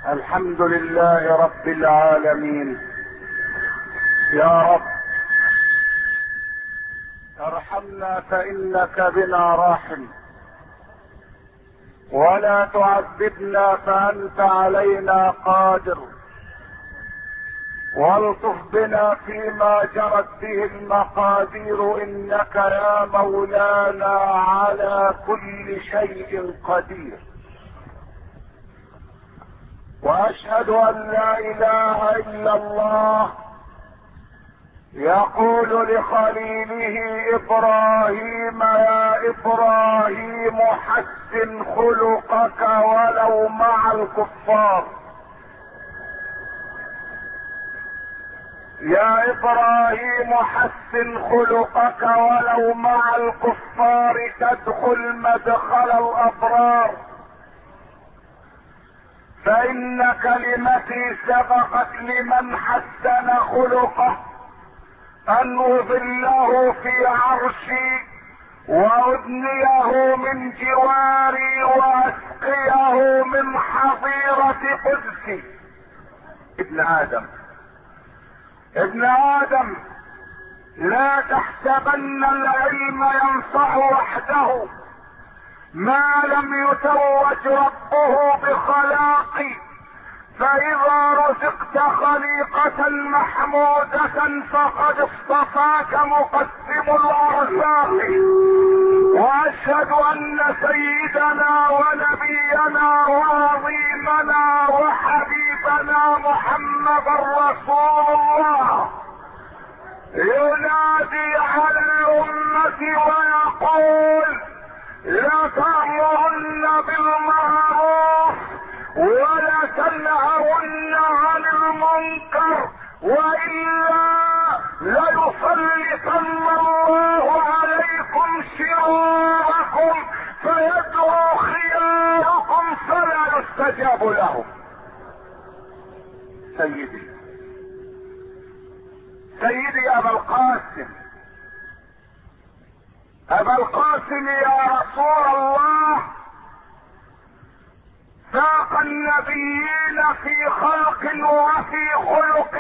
الحمد لله رب العالمين. يا رب ارحمنا فانك بنا راحم، ولا تعذبنا فانت علينا قادر، والطف بنا فيما جرت به المقادير، انك يا مولانا على كل شيء قدير. واشهد ان لا اله الا الله يقول لخليله ابراهيم: يا ابراهيم حسن خلقك ولو مع الكفار. يا ابراهيم حسن خلقك ولو مع الكفار تدخل مدخل الابرار، فان كلمتي سبقت لمن حسن خلقه ان اظله في عرشي وادنيه من جواري واسقيه من حظيرة قدسي. ابن ادم لا تحسبن العلم ينفع وحده ما لم يتوج ربه بخلاقي، فاذا رزقت خليقة محمودة فقد اصطفاك مقسم الارزاق. واشهد ان سيدنا ونبينا وعظيمنا وحبيبنا محمد رسول الله ينادي على الامة ويقول: لا تأمرن بالمعروف ولا تنهون عن المنكر، وإلا ليسلطن الله عليكم شراركم فيدعو خياركم فلا يستجاب لهم. سيدي أبا القاسم يا رسول الله، ساق النبيين في خلق وفي خلق،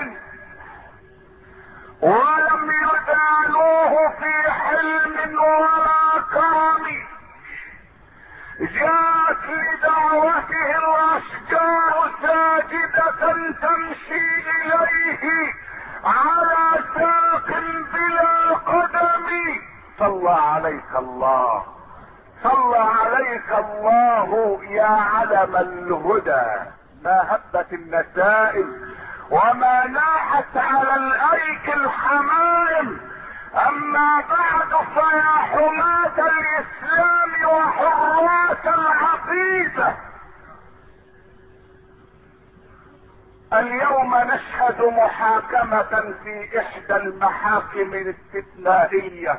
ولم يزالوه في حلم ولا كرم. جاءت لدعوته الاشجار ساجدة تمشي اليه على ساق بلا قدم. صلى عليك الله يا علم الهدى. ما هبت النسائم وما ناحت على الايك الحمائم. اما بعد فيا حماة الاسلام وحراس العقيدة، اليوم نشهد محاكمة في احدى المحاكم الاستثنائية،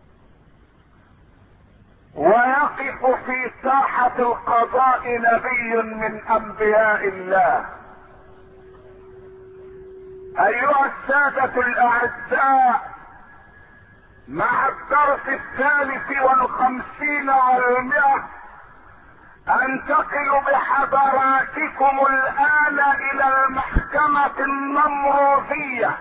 ويقف في ساحة القضاء نبي من انبياء الله. ايها السادة الاعزاء، مع الدرس 53 على 100 انتقل بحضراتكم الان الى المحكمة النمروذية.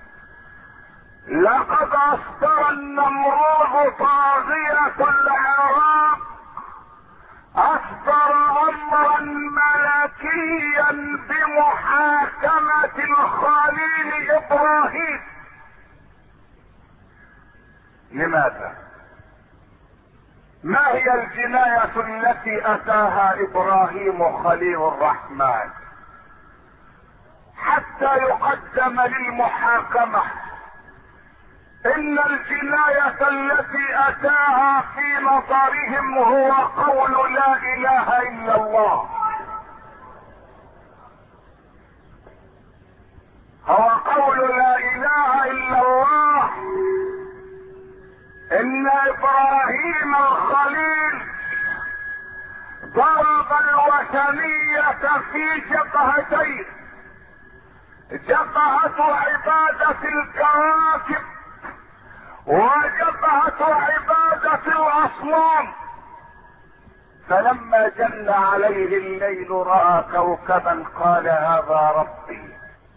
لقد اصدر النمروذ طاغية العراق اصدر امرا ملكيا بمحاكمة الخليل ابراهيم. لماذا؟ ما هي الجناية التي اتاها ابراهيم خليل الرحمن حتى يقدم للمحاكمة؟ ان الجناية التي اتاها في نظرهم هو قول لا اله الا الله. هو قول لا اله الا الله. ان ابراهيم الخليل ضرب الوثنية في جبهتين: جبهة عبادة الكواكب وجبهة عبادة الاصنام. فلما جن عليه الليل رأى كوكبا قال هذا ربي.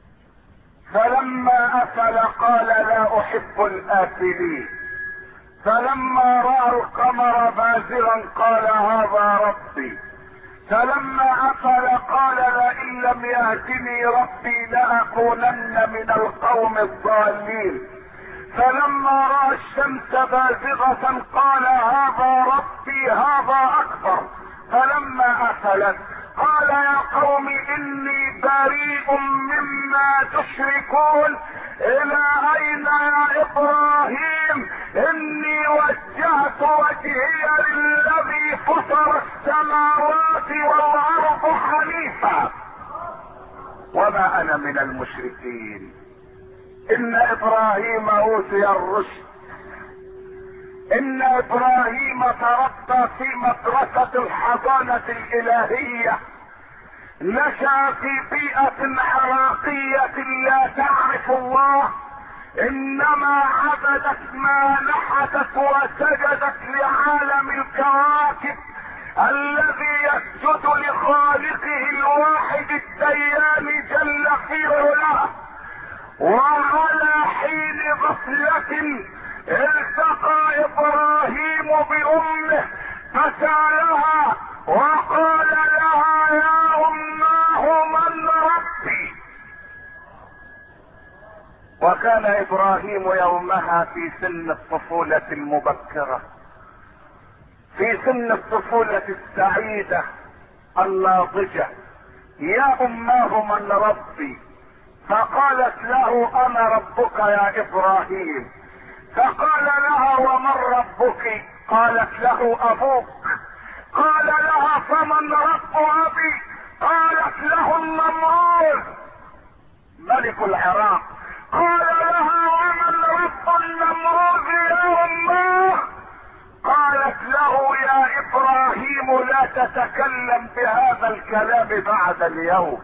فلما أفل قال لا أحب الآفلين. فلما رأى القمر بازغا قال هذا ربي. فلما أفل قال لئن لم يهدني ربي لأكونن من القوم الضالين. فلما رأى الشمس بازغة قال هذا ربي هذا أكبر. فلما أفلت قال يا قوم إني بريء مما تشركون إلى أين يا إبراهيم إني وجهت وجهي للذي فطر السماوات والأرض حنيفا وما أنا من المشركين. إن إبراهيم أوتي الرشد. إن إبراهيم تربى في مدرسة الحضانة الإلهية. نشأ في بيئة عراقية لا تعرف الله، إنما عبدت ما نحتت وسجدت لعالم الكواكب الذي يسجد لخالقه الواحد الديان جل في علاه. وعلى حين غفلة التقى إبراهيم بأمه فسألها وقال لها يا أماه من ربي. وكان إبراهيم يومها في سن الطفولة المبكرة، في سن الطفولة السعيدة الناضجة. يا أماه من ربي؟ فقالت له انا ربك يا ابراهيم. فقال لها ومن ربك؟ قالت له ابوك. قال لها فمن رب ابي؟ قالت له النمرود ملك العراق. قال لها ومن رب النمرود يا اماه؟ قالت له يا ابراهيم لا تتكلم بهذا الكلام بعد اليوم.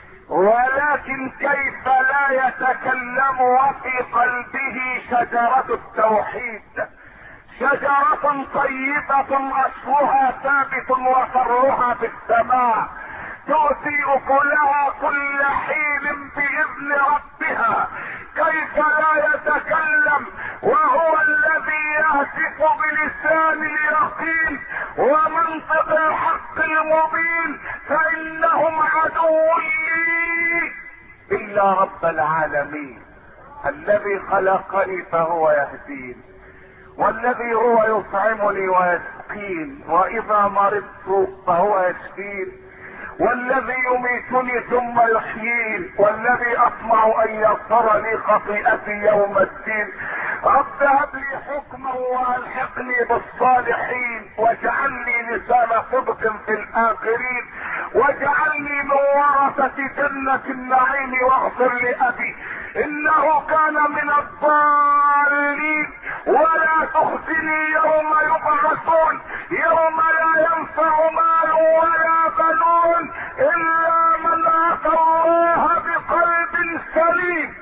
ولكن كيف لا يتكلم وفي قلبه شجرة التوحيد، شجرة طيبة اصلها ثابت وفرعها في السماء، تؤتي اكلها كل حين باذن ربها. كيف لا يتكلم وهو الذي يهتف بلسان اليقين ومنطق الحق المبين؟ فانهم عدو لي الا رب العالمين الذي خلقني فهو يهدين، والذي هو يطعمني ويسقين، واذا مرضت فهو يشفين، والذي يميتني ثم يحيين، والذي اطمع ان يغفر لي خطيئتي يوم الدين. رب هب لي حكما والحقني بالصالحين، واجعلني لسان صدق في الاخرين، واجعلني من ورثة جنة النعيم، واغفر لأبي انه كان من الضالين، ولا تخزني يوم يبعثون يوم لا ينفع مال ولا بنون الا من اتى الله بقلب سليم.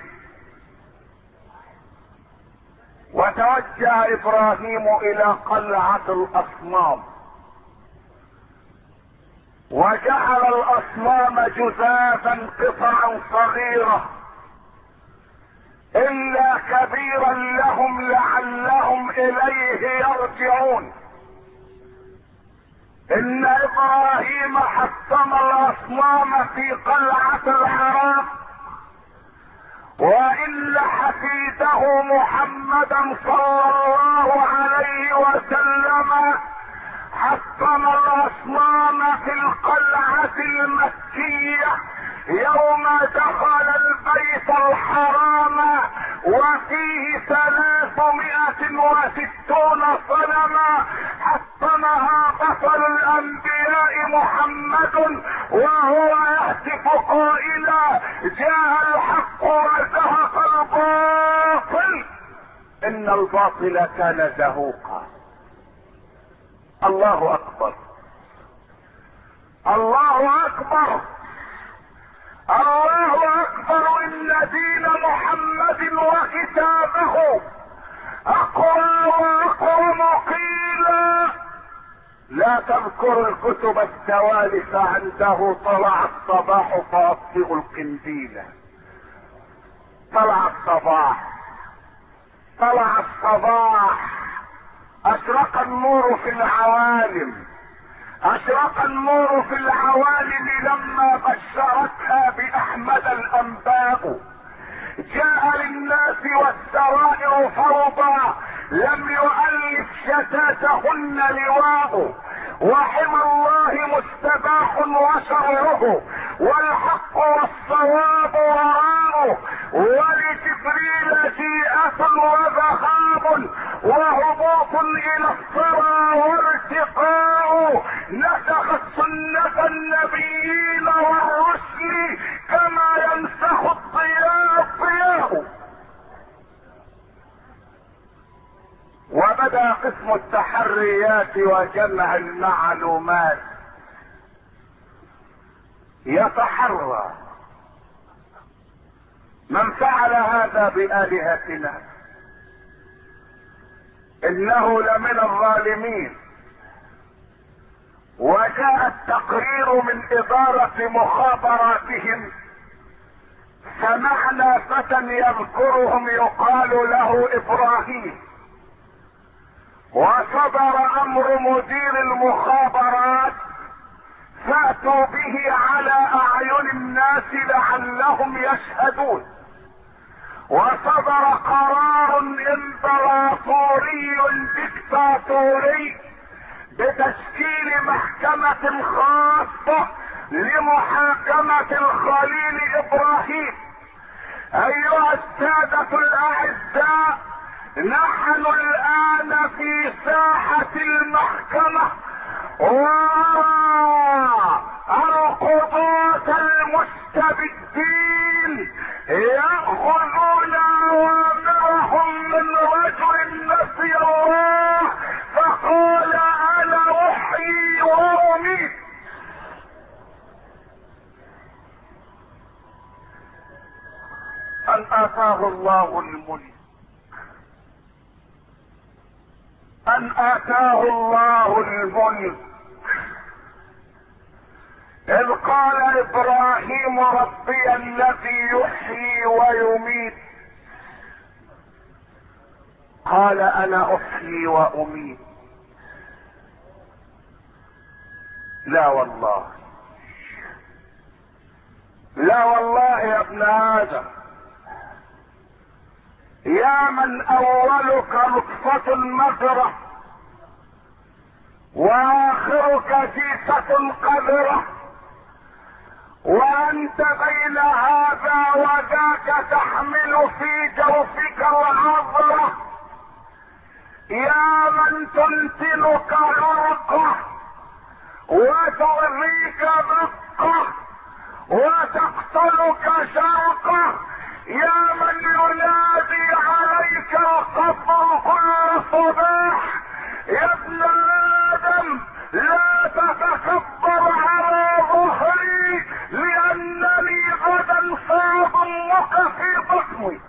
وتوجه ابراهيم الى قلعة الاصنام، وجعل الاصنام جزافا قطعا صغيرة الا كبيرا لهم لعلهم اليه يرجعون. ان ابراهيم حطم الاصنام في قلعة العراق، وان حفيده محمدا صلى الله عليه وسلم حطم الاصنام في القلعة المكية يوم دخل البيت الحرام، وفيه 360 صنما حطمها بطل الانبياء محمد وهو يهتف قائلا جاء الحق وزهق الباطل ان الباطل كان زهوقا. الله اكبر، الله اكبر، الله اكبر. ان دين محمد وكتابه اقوى واقوم قيلا لا تذكر الكتب الثوالث عنده. طلع الصباح فاطفئ القنديل. طلع الصباح، طلع الصباح، اشرق النور في العوالم، اشرق النور في العوالم لما بشرتها باحمد الانباء. جاء للناس والسرائر فوضى، لم يؤلف شتاتهن لواء. وحمى الله مستباح وشرعه، والحق والصواب وراءه. ولجبريل جيئة وذهاب، وهبوط الى الثرى وارتقاء. نسخت سنة النبيين والرسل كما ينسخ الضياء الضياء. وبدأ قسم التحريات وجمع المعلومات يتحرى من فعل هذا بآلهتنا انه لمن الظالمين. وجاء التقرير من إدارة مخابراتهم، سمعنا فتى يذكرهم يقال له إبراهيم، وصدر امر مدير المخابرات فاتوا به على اعين الناس لعلهم يشهدون. وصدر قرار امبراطوري ديكتاتوري بتشكيل محكمة خاصة لمحاكمة الخليل ابراهيم. ايها السادة الاعزاء، نحن الان في ساحة المحكمة، والقضاة المستبدين يأخذون اوامرهم من رجل نسي الله فقال انا احيي واميت. ان اتاه الله الملك، ان اتاه الله الملك، اذ قال ابراهيم ربي الذي يحيي ويميت، قال انا احيي واميت. لا والله، لا والله يا ابن ادم، يا من اولك نطفة مذرة واخرك جيفة قذرة، وانت بين هذا وذاك تحمل في جوفك العذرة. يا من تنتنك عرقة وتغذيك دقة وتقتلك شرقة، يا من ينادي عليك القبر كل صباح. يا ابن ادم لا تتكبر على ظهري لانني غدا ساضمك في بطني.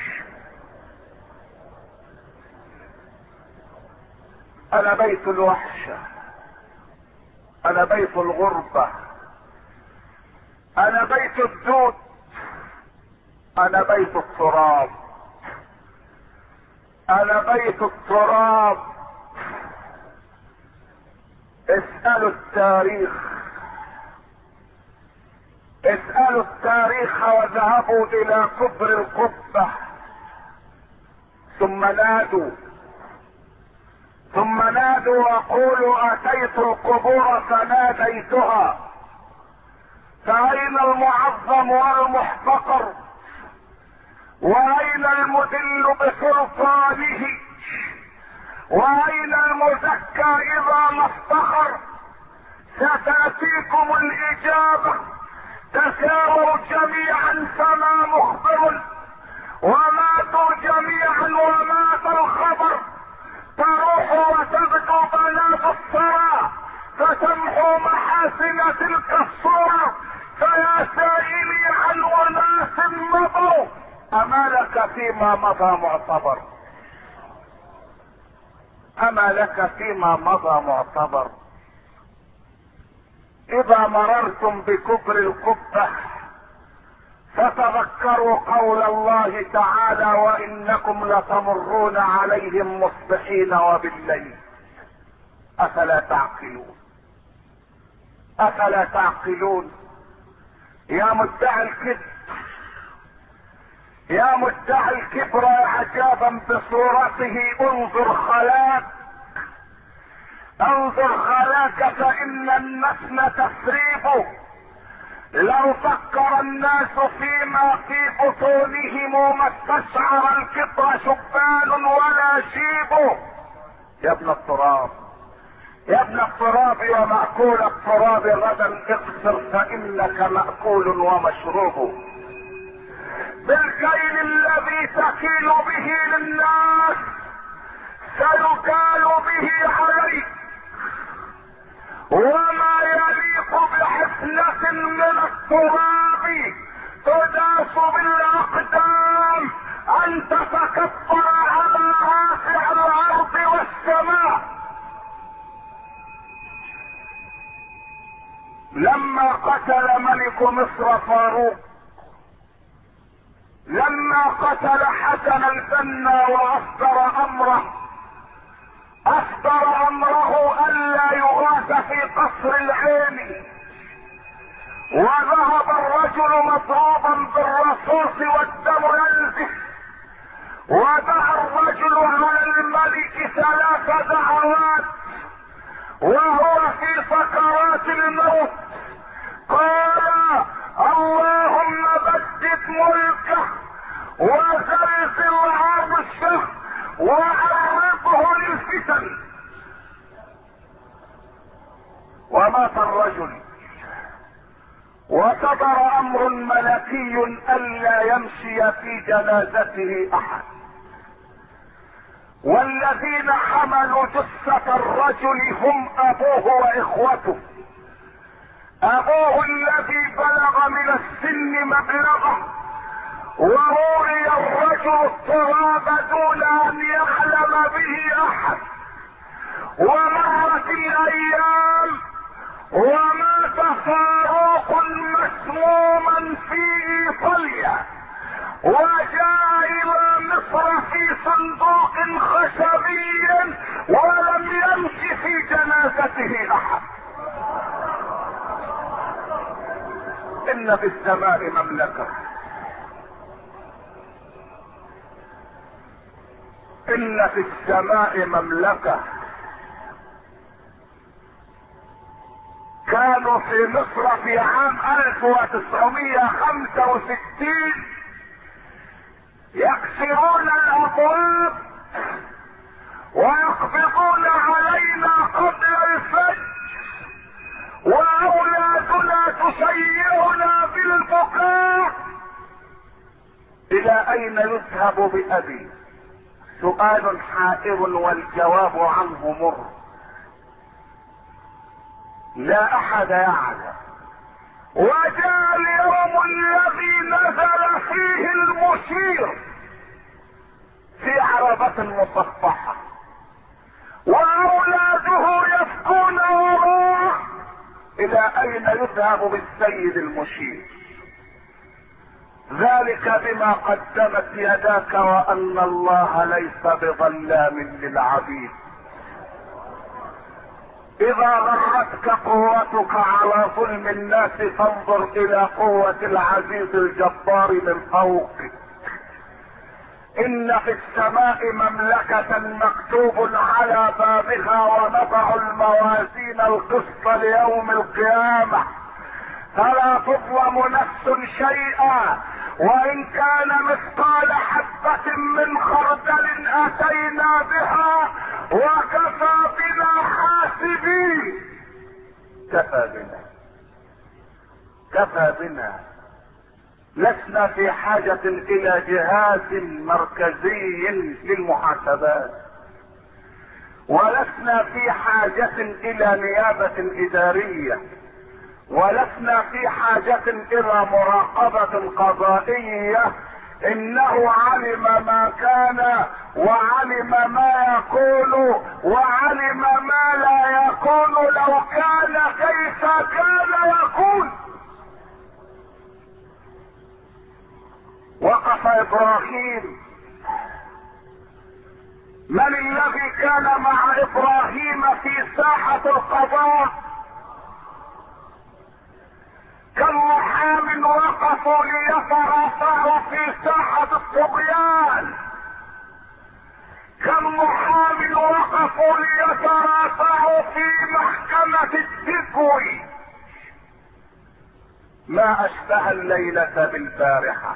انا بيت الوحشة، انا بيت الغربة، انا بيت الدود، انا بيت التراب، انا بيت التراب. اسألوا التاريخ، اسألوا التاريخ واذهبوا الى كبر القبة ثم نادوا، ثم نادوا وقولوا اتيت القبور فناديتها، فاين المعظم والمحتقر، واين المدل بسلطانه، واين المزكى اذا ما افتخر. ستاتيكم الاجابة، تساووا جميعا فما مخبر، وماتوا جميعا ومات الخبر. تروح وتبدو بنات الثرى فتمحو محاسن تلك الصورة. فيا سائلي عن اناس مضوا، اما لك فيما مضى معتبر، اما لك فيما مضى معتبر. اذا مررتم بكبر القبة فتذكروا قول الله تعالى: وانكم لتمرون عليهم مصبحين وبالليل افلا تعقلون. افلا تعقلون. يا مدعي الكبر، يا مدعي الكبر عجابا بصورته، انظر خلاك، انظر خلاك فان النسم تسريب. لو فكر الناس فيما في بطونهم ما استشعر الكبر شبان ولا شيب. يا ابن التراب، يا ابن التراب ومأكول التراب غدا اقصر فإنك مأكول ومشروب. بالكيل الذي تكيل به للناس سيكال به عليك، وما يليق بحفنة من التراب تداس بالاقدام ان تتكبر على رافع الارض والسماء. لما قتل ملك مصر فاروق، لما قتل حسن البنا واصدر امره، اصدر امره الا يغاث في قصر العين، وذهب الرجل مضروبا بالرصاص والدم ينزف، ودعا الرجل على الملك 3 دعوات وهو في سكرات الموت، قال: اللهم بدد ملكه وزلزل عرشه وعرضه للفتن. ومات الرجل، وصدر امر ملكي الا يمشي في جنازته احد، والذين حملوا جثة الرجل هم ابوه واخوته. ابوه الذي بلغ من السن مبلغه، وروي الرجل التراب دون ان يعلم به احد. ومرت الايام ومات فاروق مسموما في ايطاليا، وجاء الى مصر في صندوق خشبي ولم يمشي في جنازته احد. ان في السماء مملكة، ان في السماء مملكة. كانوا في مصر في عام 1965 يكسرون الابواب ويقبضون علينا قبل الفجر، واولادنا تسيرنا بالبكاء. الى اين يذهب بابي؟ سؤال حائر والجواب عنه مر، لا احد يعلم. وجاء اليوم الذي نزل فيه المشير في عربة مصفحة واولاده يبكون وراءه. الى اين يذهب بالسيد المشير؟ ذلك بما قدمت يداك وان الله ليس بظلام للعبيد. اذا غرتك قوتك على ظلم الناس فانظر الى قوة العزيز الجبار من فوقك. ان في السماء مملكة مكتوب على بابها: ونضع الموازين القسط ليوم القيامة فلا تظلم نفس شيئا، وان كان مثقال حبة من خردل اتينا بها وكفى بنا حاسبين. كفى بنا، كفى بنا. لسنا في حاجة الى جهاز مركزي للمحاسبات، ولسنا في حاجة الى نيابة ادارية، ولسنا في حاجة الى مراقبة قضائية انه علم ما كان وعلم ما يكون وعلم ما لا يكون، لو كان كيف كان يكون. وقف ابراهيم. من الذي كان مع ابراهيم في ساحة القضاء؟ كالرحام وقفوا ليترافعوا في ساحة الطغيان، كالرحام وقفوا ليترافعوا في محكمة التكوي. ما اشبه الليلة بالبارحة.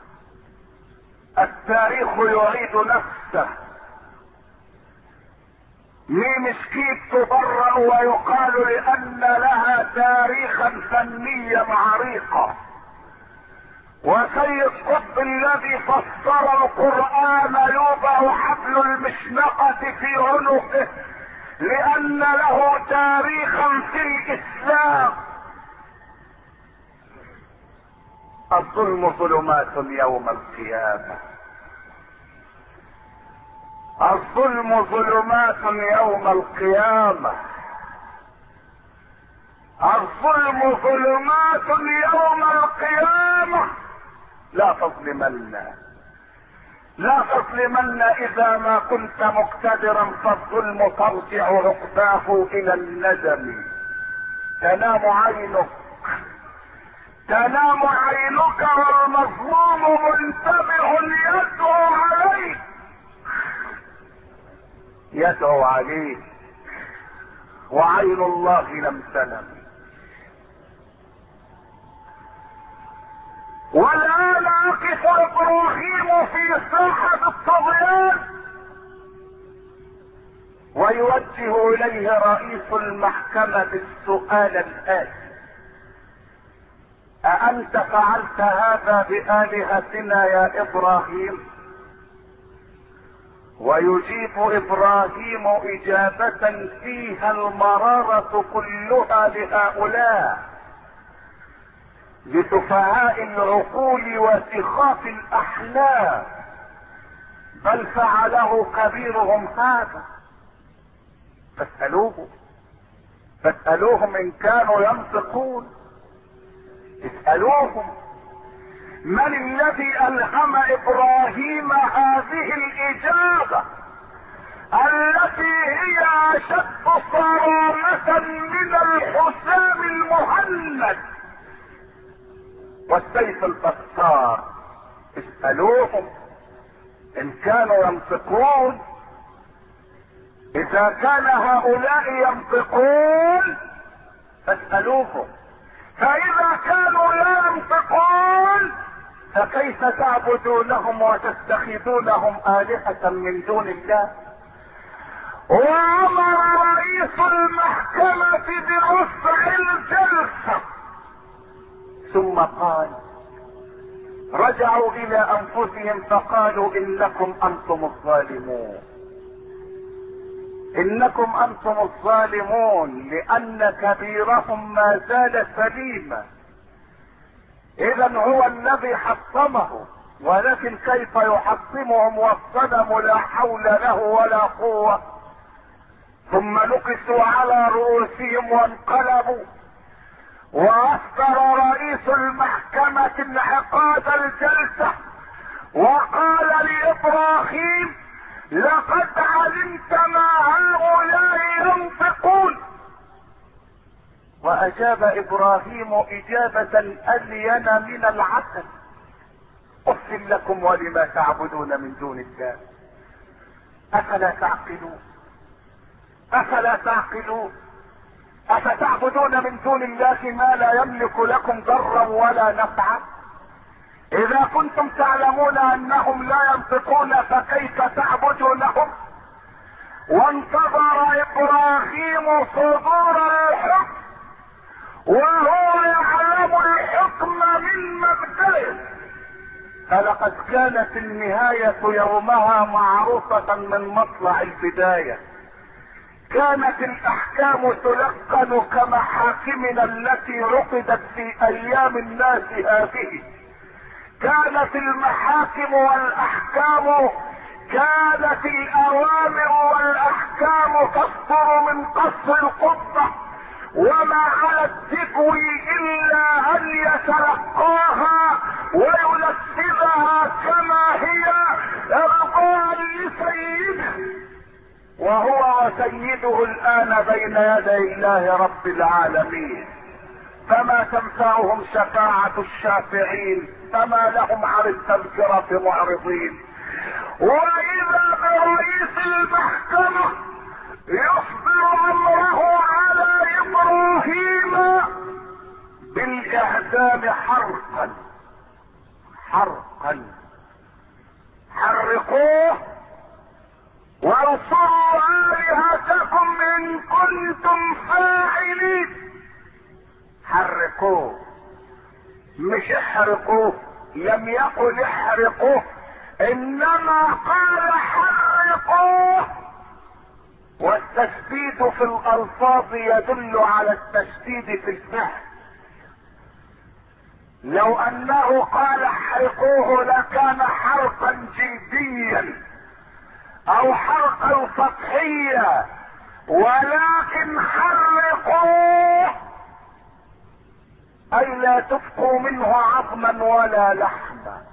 التاريخ يعيد نفسه. ميم سكيت تبرأ ويقال لأن لها تاريخا فنيا عريقا، وسيد قطب الذي فسر القرآن يوضع حبل المشنقة في عنقه لأن له تاريخا في الإسلام. الظلم ظلمات يوم القيامة، الظلم ظلمات يوم القيامة، الظلم ظلمات يوم القيامة. لا تظلمن، لا تظلمن إذا ما كنت مقتدرا، فالظلم ترجع عقباه إلى الندم. تنام عينك، تنام عينك والمظلوم منتبه يدعو عليك، يدعو عليه، وعين الله لم تنم. والآن يقف إبراهيم في ساحة الطغيان ويوجه إليه رئيس المحكمة بالسؤال الآتي: أأنت فعلت هذا بآلهتنا يا إبراهيم؟ ويجيب إبراهيم إجابة فيها المرارة كلها لهؤلاء، لسفهاء العقول وسخاف الأحلام، بل فعله كبيرهم هذا. فاسألوهم إن كانوا ينطقون، اسألوهم من الذي ألهم إبراهيم هذه الإجابة التي هي أشد صرامة من الحسام المهند والسيف البطار؟ اسألوهم إن كانوا ينطقون. إذا كان هؤلاء ينطقون فاسألوهم، فإذا كانوا لا ينطقون فكيف تعبدونهم وتتخذونهم آلهة من دون الله؟ وأمر رئيس المحكمة برفع الجلسة، ثم قال: رجعوا إلى أنفسهم فقالوا إنكم أنتم الظالمون، إنكم أنتم الظالمون، لأن كبيرهم ما زال سليما. إذا هو الذي حطمه، ولكن كيف يحطمهم والصنم لا حول له ولا قوة؟ ثم نكسوا على رؤوسهم وانقلبوا. وأصدر رئيس المحكمة انعقاد الجلسة وقال لإبراهيم: لقد علمت ما هؤلاء ينطقون. وأجاب إبراهيم إجابة ألين من العسل: أف لكم ولما تعبدون من دون الله، أفلا تعقلون؟ أفلا تعقلون؟ أفتعبدون من دون الله ما لا يملك لكم ضرا ولا نفعا؟ إذا كنتم تعلمون أنهم لا ينطقون فكيف تعبدونهم؟ وانتظر إبراهيم صدور الحكم وهو يعلم الحكم من مبدئه، فلقد كانت النهاية يومها معروفة من مطلع البداية. كانت الأحكام تلقن كمحاكمنا التي عقدت في أيام الناس هذه، كانت المحاكم والاحكام، كانت الاوامر والاحكام تصدر من قصر القبة، وما على التكوي الا ان يتلقاها وينفذها كما هي ارضاء لسيده، وهو وسيده الان بين يدي الله رب العالمين. فما تنفعهم شفاعة الشافعين، فما لهم عن التذكرة معرضين. واذا برئيس المحكمة يصدر امره على ابراهيم بالاعدام حرقا حرقا، حرقوه ورسولوا آلهتكم ان كنتم فاعلين. حرقوه مش احرقوه، لم يقل احرقوه، انما قال حرقوه. والتشديد في الالفاظ يدل على التشديد في الفعل. لو انه قال احرقوه لكان حرقا جلديا او حرقا سطحيا، ولكن حرقوه اي لا تبقوا منه عظما ولا لحما.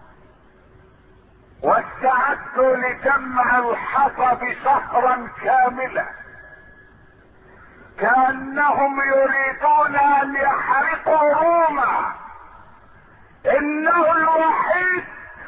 واستعدوا لجمع الحطب شهرا كاملا، كأنهم يريدون ان يحرقوا روما، انه الوحيد،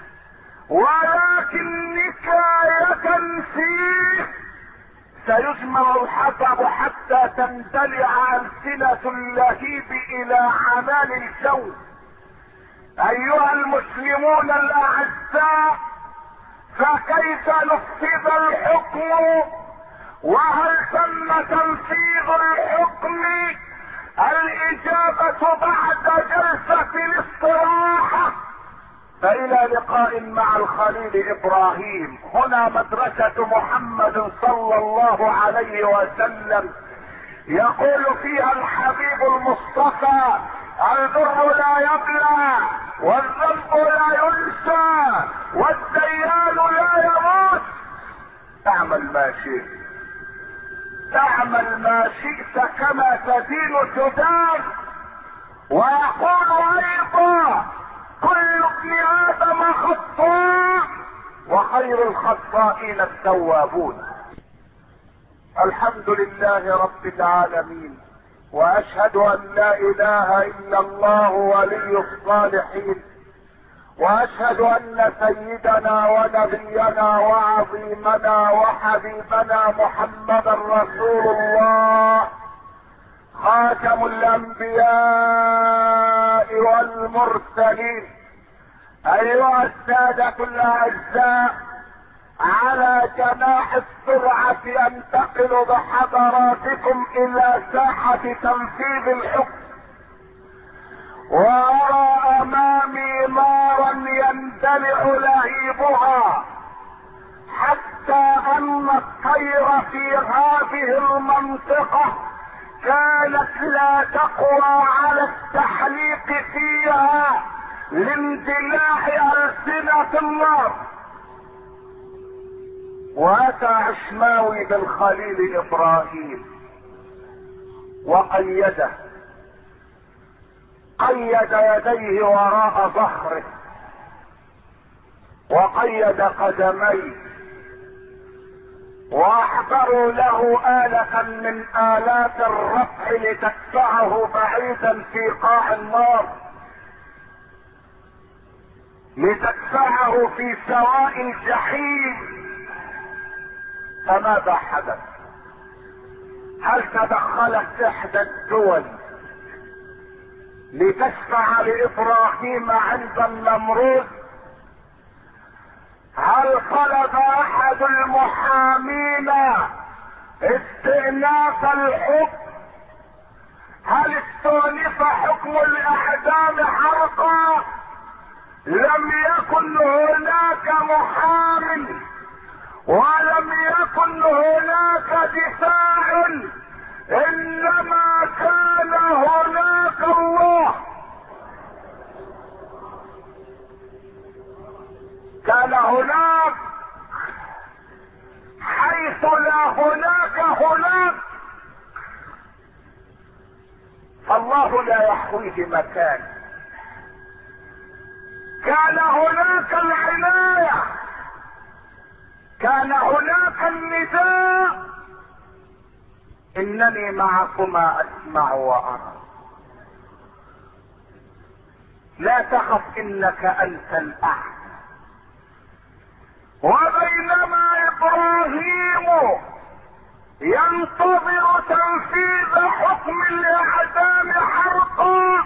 ولكن نكاية فيه سيجمع الحطب حتى تندلع ألسنة اللهيب الى عنان الجو. ايها المسلمون الاعزاء، فكيف نفذ الحكم وهل تم تنفيذ الحكم؟ الاجابة بعد جلسة الاستراحة. فإلى لقاء مع الخليل ابراهيم. هنا مدرسة محمد صلى الله عليه وسلم، يقول فيها الحبيب المصطفى: البر لا يبلى، والذنب لا ينسى، والديان لا يموت. تعمل ما شئت، تعمل ما شئت، كما تدين تدان. ويقول ايضا: كل ابن ادم خطاء، وخير الخطائين التوابون. الحمد لله رب العالمين، واشهد ان لا اله الا الله ولي الصالحين، واشهد ان سيدنا ونبينا وعظيمنا وحبيبنا محمدا رسول الله، خاتم الانبياء والمرسلين. ايها السادة الاعزاء، على جناح السرعة انتقل بحضراتكم الى ساحة تنفيذ الحكم، وارى امامي نارا يندلع لهيبها، حتى ان الطير في هذه المنطقة كانت لا تقوى على التحليق فيها لاندلاع ألسنة النار. واتى عشماوي بالخليل ابراهيم وقيده، قيد يديه وراء ظهره، وقيد قدميه، واحضروا له آلة من آلات الرفع لتدفعه بعيدا في قاع النار، لتدفعه في سواء الجحيم. فماذا حدث؟ هل تدخلت احدى الدول لتشفع لابراهيم عند النمرود؟ هل طلب احد المحامين استئناف الحكم؟ هل استؤنف حكم الاعدام حرقا؟ لم يكن هناك محام، ولم يكن هناك دفاع، انما كان هناك الله. كان هناك حيث لا هناك فالله لا يحويه مكان. كان هناك العناية، كان هناك النداء: انني معكما اسمع وارى، لا تخف انك انت الاعلى. وبينما ابراهيم ينتظر تنفيذ حكم الاعدام حرقا،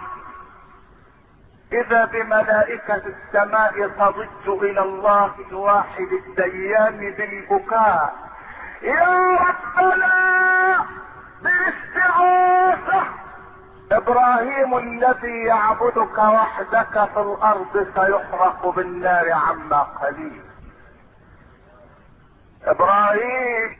اذا بملائكة السماء تضج الى الله الواحد الديان بالبكاء: يا ربنا بالاستغاثة، ابراهيم الذي يعبدك وحدك في الارض سيحرق بالنار عما قليل. ابراهيم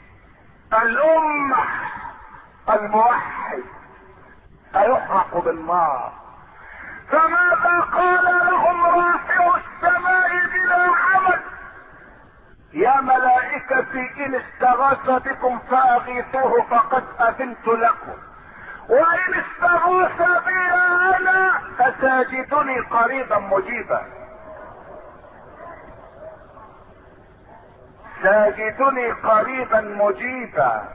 الامة الموحد سيحرق بالنار. فماذا قال لهم رافع السماء بلا عمل؟ يا ملائكتي ان استغاث بكم فاغيثوه فقد اذنت لكم، وان استغاث بي انا فساجدني قريبا مجيبا. ساجدني قريبا مجيبا،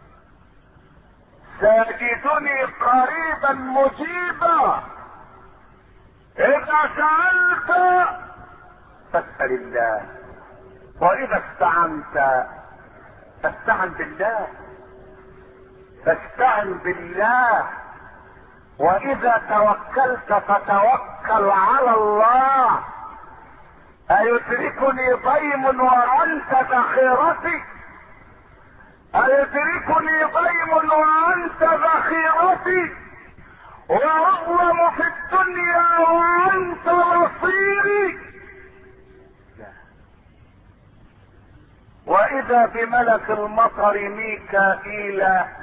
ساجدني قريبا مجيبا. اذا سألت فاسأل الله، واذا استعنت فاستعن بالله، فاستعن بالله. واذا توكلت فتوكل على الله. ايدركني ضيم وانت ذخيرتي؟ ايدركني ضيم وانت ذخيرتي؟ واظلم في الدنيا وانت مصيري؟ واذا بملك المطر ميكائيل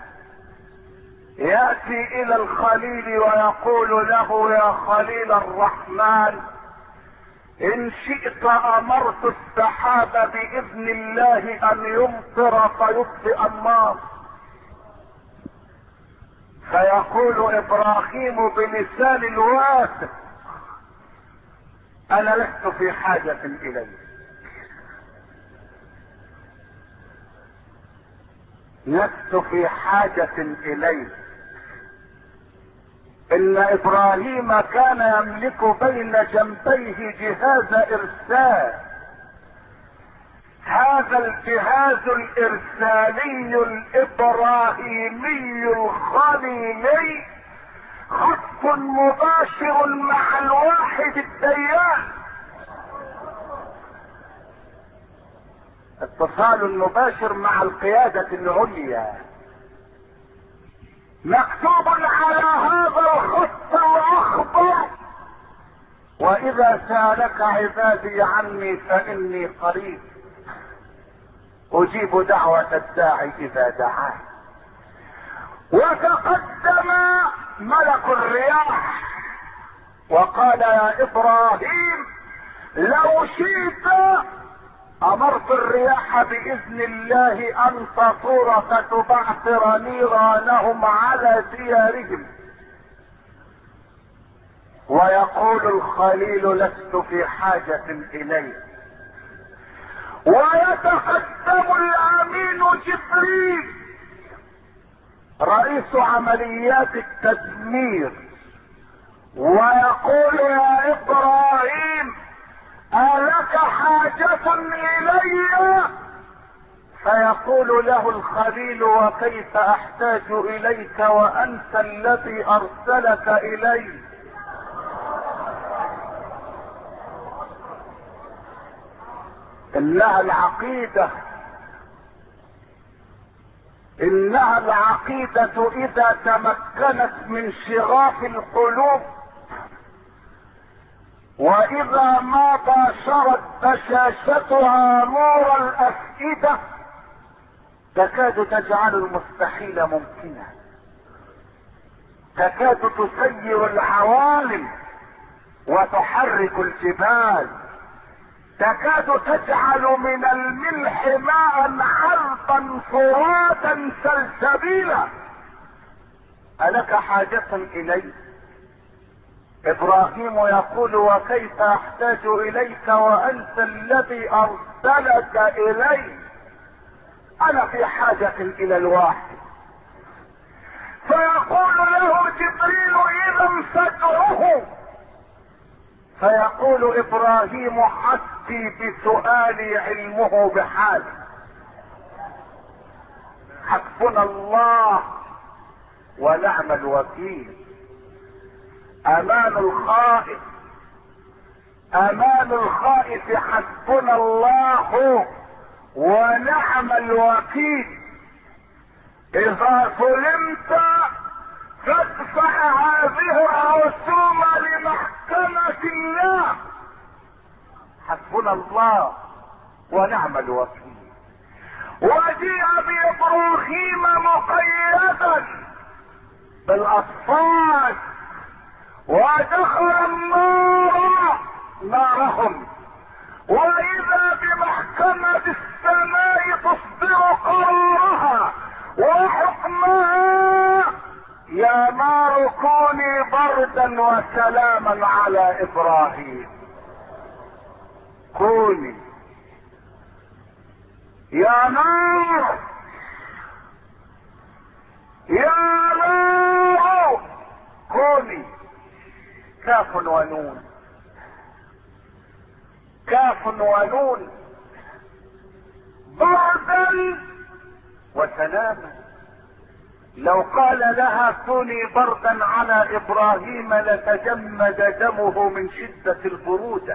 ياتي الى الخليل ويقول له: يا خليل الرحمن، ان شئت امرت السحاب باذن الله ان يمطر فيطفئ النار. فيقول ابراهيم بلسان الواثق: انا لست في حاجة اليه، لست في حاجة اليه. ان ابراهيم كان يملك بين جنبيه جهاز ارسال. هذا الجهاز الارسالي الابراهيمي الخليلي خط مباشر مع الواحد الديان، اتصال مباشر مع القيادة العليا. مكتوب على هذا الخط الاخضر: واذا سالك عبادي عني فاني قريب اجيب دعوة الداعي اذا دعاه. وتقدم ملك الرياح وقال: يا ابراهيم، لو شئت امرت الرياح باذن الله ان تطور فتبعثر نيرانهم على ديارهم. ويقول الخليل: لست في حاجة اليه. ويتقدم الامين جبريل رئيس عمليات التدمير ويقول: يا ابراهيم، ألك حاجة الي؟ فيقول له الخليل: وكيف احتاج اليك وانت الذي ارسلك الي؟ انها العقيدة، انها العقيدة اذا تمكنت من شغاف القلوب واذا ما باشرت بشاشتها نور الافئدة تكاد تجعل المستحيل ممكنا، تكاد تسير العوالم وتحرك الجبال. تكاد تجعل من الملح ماء عذبا فراتا سلسبيلا. ألك حاجة إلي؟ إبراهيم يقول وكيف أحتاج إليك وأنت الذي أرسلك إلي؟ أنا في حاجة إلى الواحد. فيقول له جبريل إذا فادعه. فيقول إبراهيم حسبي بسؤالي علمه بحالي. حسبنا الله ونعم الوكيل. امان الخائف، امان الخائف حسبنا الله ونعم الوكيل. اذا ظلمت فادفع هذه الرسوم لمحكمة الله. حسبنا الله ونعم الوكيل. وجيء بإبراهيم مقيدا بالاصفاد ودخل النار نارهم، واذا بمحكمة السماء تصدر قرارها وحكمها: يا نار كوني بردا وسلاما على ابراهيم. كوني يا نار، يا نار كوني. كاف ونون، كاف ونون، بردا وسلاما. لو قال لها كوني بردا على ابراهيم لتجمد دمه من شدة البرودة،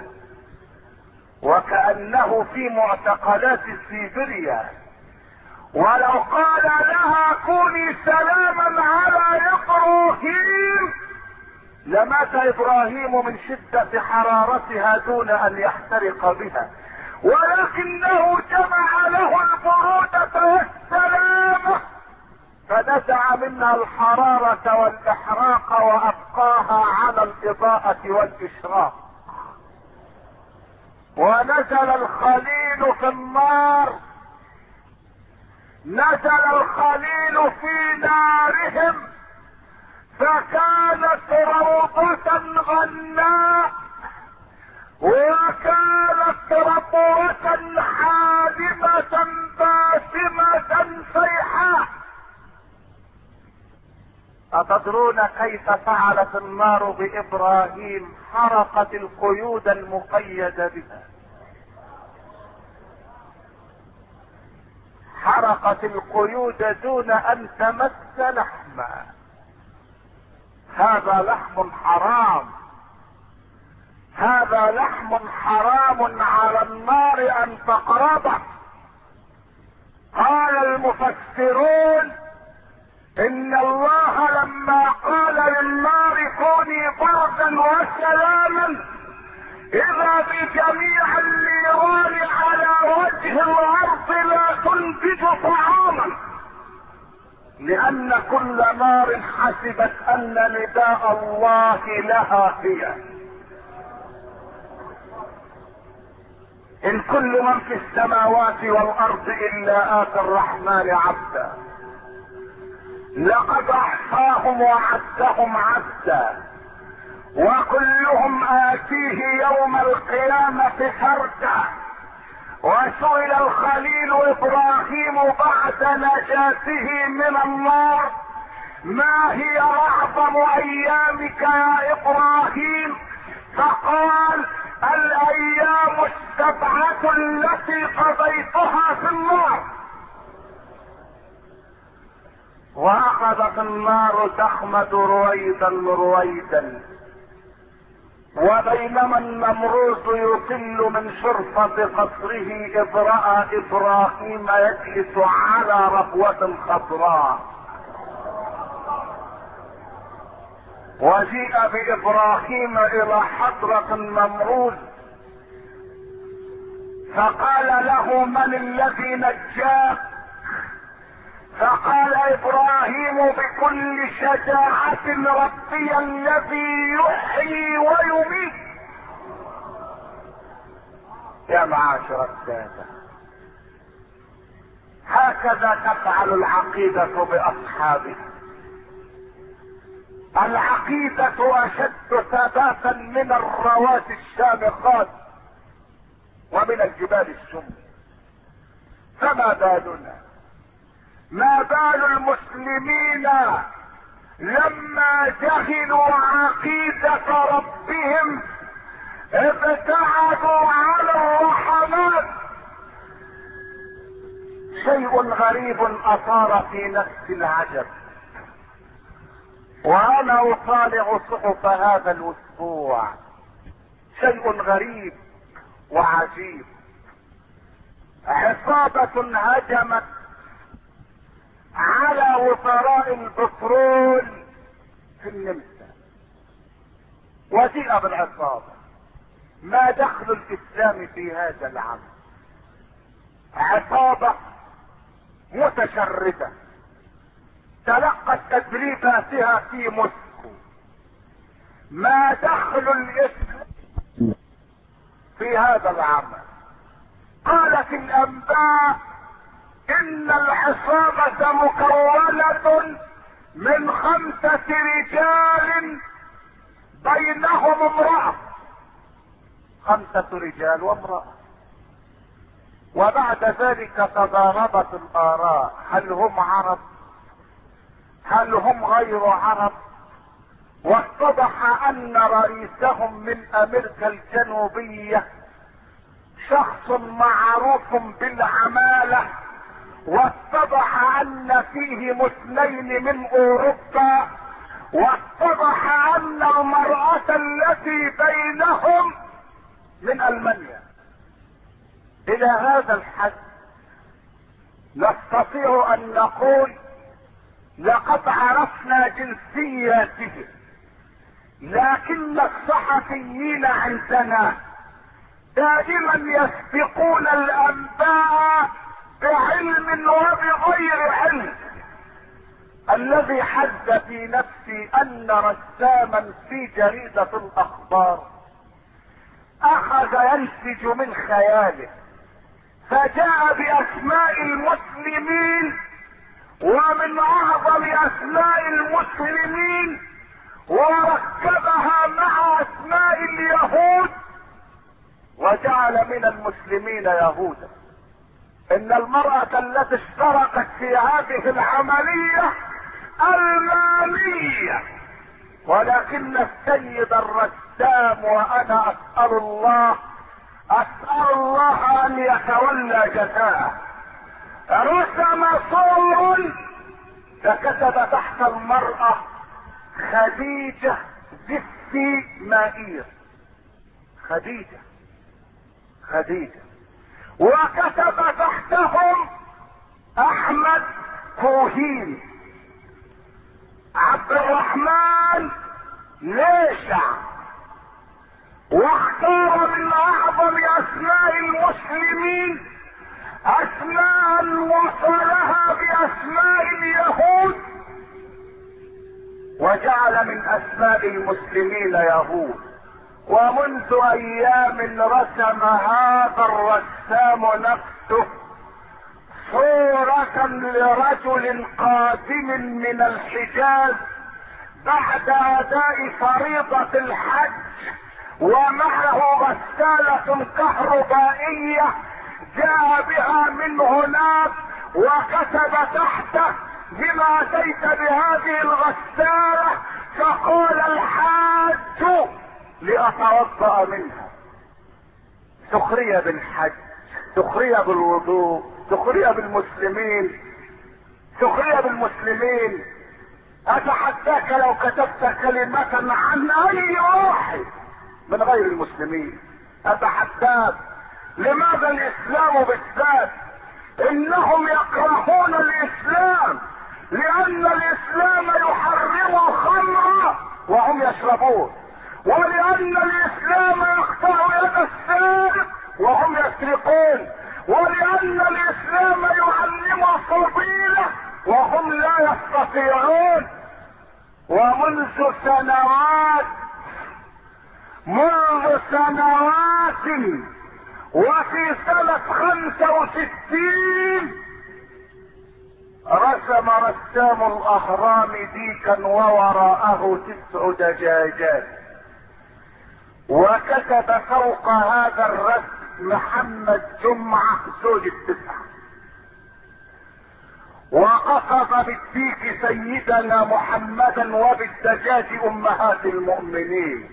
وكأنه في معتقلات سيبيريا. ولو قال لها كوني سلاما على ابراهيم لمات ابراهيم من شدة حرارتها دون ان يحترق بها، ولكنه جمع له البرودة والسلامة فنزع منها الحرارة والاحراق وابقاها على الاضاءة والاشراق. ونزل الخليل في النار، نزل الخليل في نارهم، فكانت روضة غناء وكانت رطوة حالمة باسمة صيحة. أتدرون كيف فعلت النار بإبراهيم؟ حرقت القيود المقيدة بها، حرقت القيود دون أن تمس لحما. هذا لحم حرام، هذا لحم حرام على النار أن تقربه. قال المفسرون إن الله لما قال للنار كوني بردا وسلاما إذا بجميع النيران على وجه الأرض لا تنتج طعاما، لأن كل نار حسبت أن نداء الله لها هي. إن كل من في السماوات والأرض إلا آتى الرحمن عبدا، لقد أحصاهم وعدهم عدا، وكلهم آتيه يوم القيامة فردا. وسئل الخليل إبراهيم بعد نجاته من النار: ما هي أعظم أيامك يا إبراهيم؟ فقال: الأيام السبعة التي قضيتها في النار. وأخذت النار تخمد رويدا رويدا، وبينما النمروز يطل من شرفة قصره إذ رأى إبراهيم يجلس على ربوة خضراء. وجيء بإبراهيم إلى حضرة النمروز فقال له: من الذي نجاك؟ فقال إبراهيم بكل شجاعة: ربي الذي يحيي ويميت. يا معاشر السادة، هكذا تفعل العقيدة باصحابها. العقيدة اشد ثباتا من الرواسي الشامخات ومن الجبال السم. فما بالنا، ما بال المسلمين لما جهلوا عقيدة ربهم ابتعدوا على الرحمات. شيء غريب اثار في نفس العجب وانا اطالع صحف هذا الاسبوع. شيء غريب وعجيب. عصابة هجمت على وزراء البترول في النمسا وجيء بالعصابة. ما دخل الاسلام في هذا العمل؟ عصابة متشردة تلقت تدريباتها في موسكو. ما دخل الاسلام في هذا العمل؟ قالت الانباء ان العصابة مكونة من 5 رجال بينهم امرأة. 5 رجال وامرأة. وبعد ذلك تضاربت الاراء، هل هم عرب؟ هل هم غير عرب؟ واتضح ان رئيسهم من امريكا الجنوبية شخص معروف بالعمالة، واتضح ان فيهم 2 من اوروبا، واتضح ان المرأة التي بينهم من المانيا. الى هذا الحد نستطيع ان نقول لقد عرفنا جنسياته، لكن الصحفيين عندنا دائما يسبقون الانباء بعلم وبغير علم. الذي حز في نفسي ان رساما في جريدة الاخبار اخذ ينسج من خياله فجاء باسماء المسلمين ومن اعظم اسماء المسلمين وركبها مع اسماء اليهود وجعل من المسلمين يهودا. ان المرأة التي اشتركت في هذه العملية المالية، ولكن السيد الرسام وانا اسأل الله ان يتولى جزاءه رسم صور فكتب تحت المرأة خديجة زفي مائير. خديجة وكتب تحتهم احمد كوهين، عبد الرحمن ليشع، واختار من اعظم اسماء المسلمين اسماء وصلها باسماء اليهود وجعل من اسماء المسلمين يهود. ومنذ ايام رسم هذا الرسام نفسه صورة لرجل قادم من الحجاز بعد اداء فريضة الحج ومعه غسالة كهربائية جاء بها من هناك وكتب تحته بما اتيت بهذه الغسالة فقال الحاج لأتوضأ منها. سخرية بالحج، سخرية بالوضوء، سخرية بالمسلمين. اتحداك لو كتبت كلمة عن اي واحد من غير المسلمين، اتحداك. لماذا الاسلام بالذات؟ انهم يكرهون الاسلام لان الاسلام يحرم الخمر وهم يشربون، ولان الاسلام يقطع يد السارق وهم يسرقون، ولان الاسلام يعلم الفضيلة وهم لا يستطيعون. ومنذ سنوات وفي سنة 65 رسم رسام الاهرام ديكا ووراءه 9 دجاجات، وكتب فوق هذا الرسم محمد جمعة زوج ال9، وقصد بالديك سيدنا محمدا وبالدجاج امهات المؤمنين.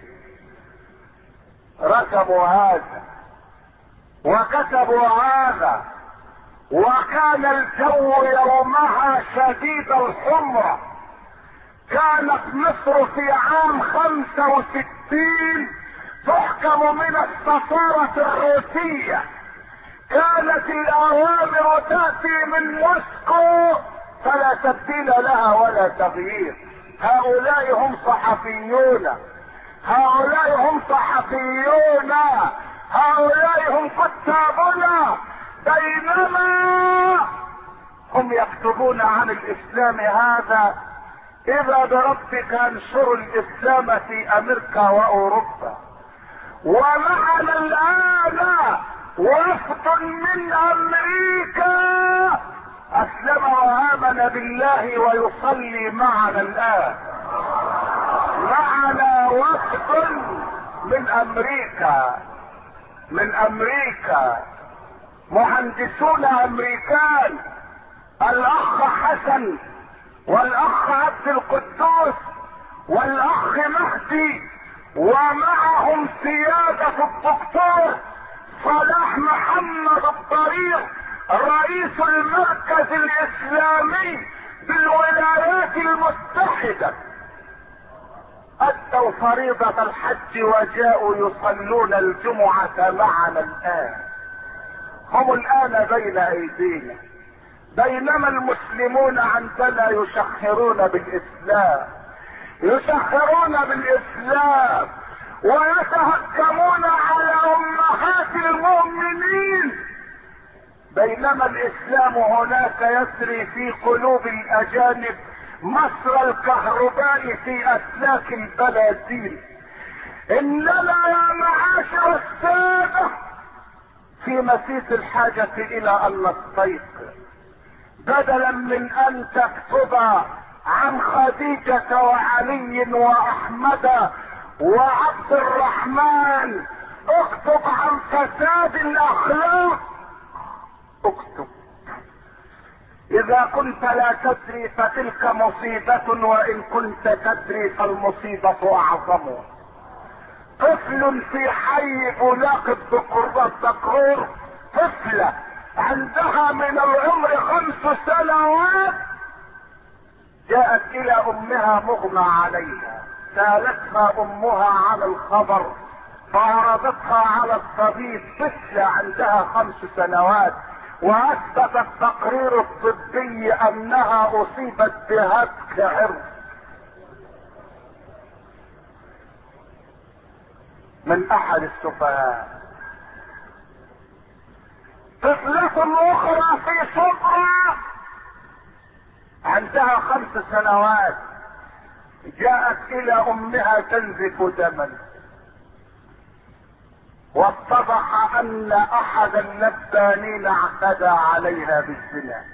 رسموا هذا وكتبوا هذا، وكان الجو يومها شديد الحمرة. كانت مصر في عام 65 تحكم من السفارة الروسية. كانت الاوامر تأتي من موسكو فلا تبديل لها ولا تغيير. هؤلاء هم صحفيون، هؤلاء هم صحفيون، هؤلاء هم كتابنا، بينما هم يكتبون عن الاسلام هذا. اذا بربك انشروا الاسلام في امريكا واوروبا. ومعنا الان وفد من امريكا اسلم وامن بالله ويصلي معنا الان. معنا وفد من امريكا، من امريكا، مهندسون امريكان، الاخ حسن والاخ عبد القدوس والاخ مهدي، ومعهم سيادة الدكتور صلاح محمد الطريق رئيس المركز الاسلامي بالولايات المتحدة. ادوا فريضة الحج وجاءوا يصلون الجمعة معنا الان. هم الان بين ايدينا، بينما المسلمون عندنا يشخرون بالاسلام، يشخرون بالاسلام ويتهكمون على امهات المؤمنين، بينما الاسلام هناك يسري في قلوب الاجانب مصر الكهرباء في اسلاك البلازيل. اننا يا معاشر السادة في مسيس الحاجة الى ان نستيقظ، بدلا من ان تكتب عن خديجة وعلي واحمد وعبد الرحمن، اكتب عن فساد الاخلاق. اكتب. اذا كنت لا تدري فتلك مصيبة، وان كنت تدري فالمصيبة اعظم. طفل في حي بولاق الدكرور، طفلة عندها من العمر 5 سنوات، جاءت الى امها مغمى عليها، سالتها امها عن الخبر فعرضتها على الطبيب. طفلة عندها 5 سنوات، واثبت التقرير الطبي انها اصيبت بهتك عرض من احد السفهاء. طفلة اخرى في صبرا عندها 5 سنوات، جاءت الى امها تنزف دما، واتضح ان احد اللبانين اعتدى عليها بالزنا.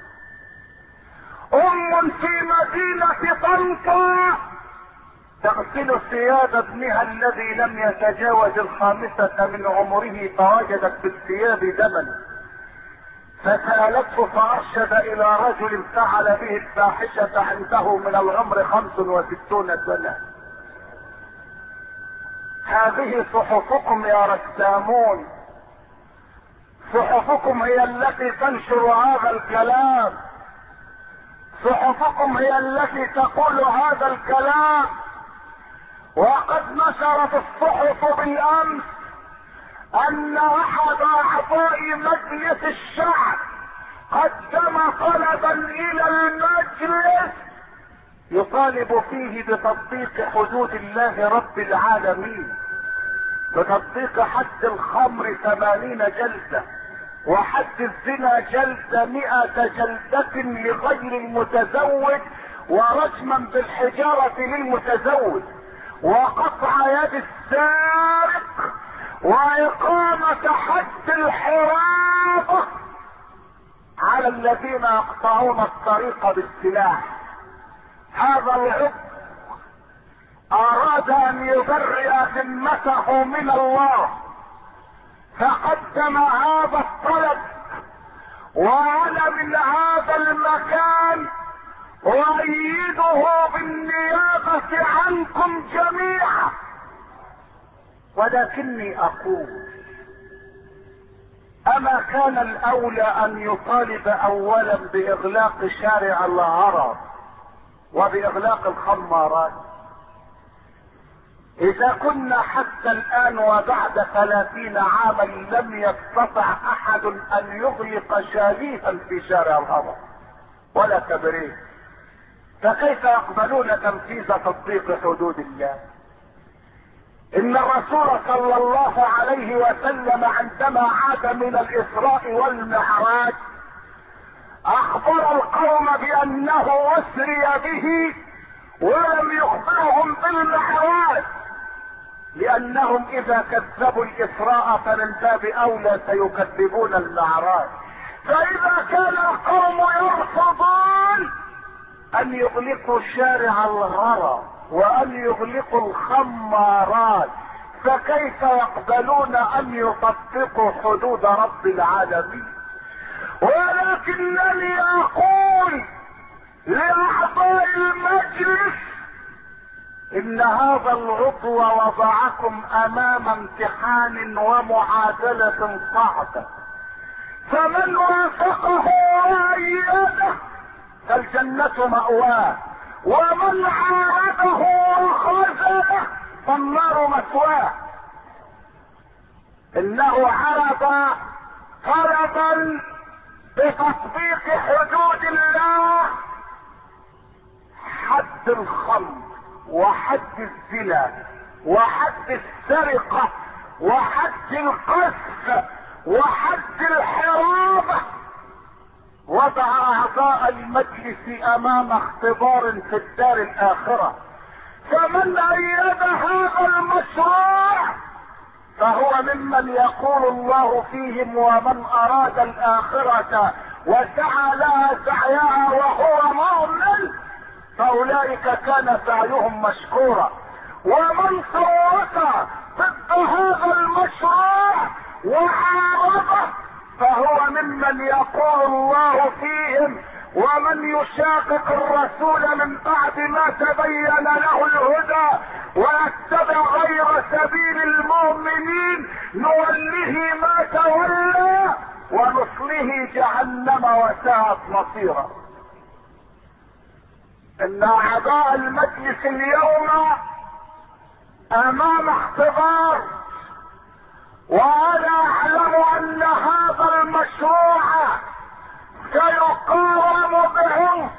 ام في مدينة طنطا تغسل ثياب ابنها الذي لم يتجاوز 5 من عمره، فوجدت في الثياب دما، فسالته فارشد الى رجل فعل به الفاحشة عنده من العمر 65 سنة. هذه صحفكم يا رسامون، صحفكم هي التي تنشر هذا الكلام، صحفكم هي التي تقول هذا الكلام. وقد نشرت الصحف بالامس ان احد اعضاء مجلس الشعب قدم طلبا الى المجلس يطالب فيه بتطبيق حدود الله رب العالمين، بتطبيق حد الخمر 80 جلدة، وحد الزنا جلدة 100 جلدة لغير المتزوج، ورجما بالحجارة للمتزوج، وقطع يد السارق، واقامة حد الحرابة على الذين يقطعون الطريق بالسلاح. هذا العضو اراد ان يبرئ ذمته من الله، فقدم هذا الطلب، وانا من هذا المكان وايده بالنيابة عنكم جميعا. ولكني اقول، اما كان الاولى ان يطالب اولا باغلاق شارع الهرم وباغلاق الخمارات؟ اذا كنا حتى الان وبعد 30 عاما لم يستطع احد ان يغلق شاليها في شارع الهرم ولا كبريت، فكيف يقبلون تنفيذ تطبيق حدود الله؟ ان الرسول صلى الله عليه وسلم عندما عاد من الاسراء والمعراج اخبر القوم بانه اسري به، ولم يخبرهم بالمعراج، لانهم اذا كذبوا الاسراء فمن باب اولى سيكذبون المعراج. فاذا كان القوم يرفضون ان يغلقوا شارع الهرم وان يغلقوا الخمارات، فكيف يقبلون ان يطبقوا حدود رب العالمين؟ ولكنني اقول لاعضاء المجلس ان هذا العضو وضعكم امام امتحان ومعادلة صعبة، فمن وافقه وايده فالجنة مأواه، ومن عارضه وخذله فالنار مثواه. انه عرض طلبا بتطبيق حدود الله، حد الخمر وحد الزنا وحد السرقة وحد القذف وحد الحرابة. وضع اعضاء المجلس امام اختبار في الدار الاخرة، فمن ايد هذا المشروع فهو ممن يقول الله فيهم ومن اراد الاخرة وسعى لها سعيها وهو مؤمن فاولئك كان سعيهم مشكورا. ومن صوت ضد هذا المشروع وعارضه فهو ممن يقول الله فيهم ومن يشاقق الرسول من بعد ما تبين له الهدى ويتبع غير سبيل المؤمنين نوله ما تولى ونصله جهنم وساءت مصيرا. ان اعضاء المجلس اليوم امام اختبار، وانا اعلم ان هذا المشروع سيقاوم بهم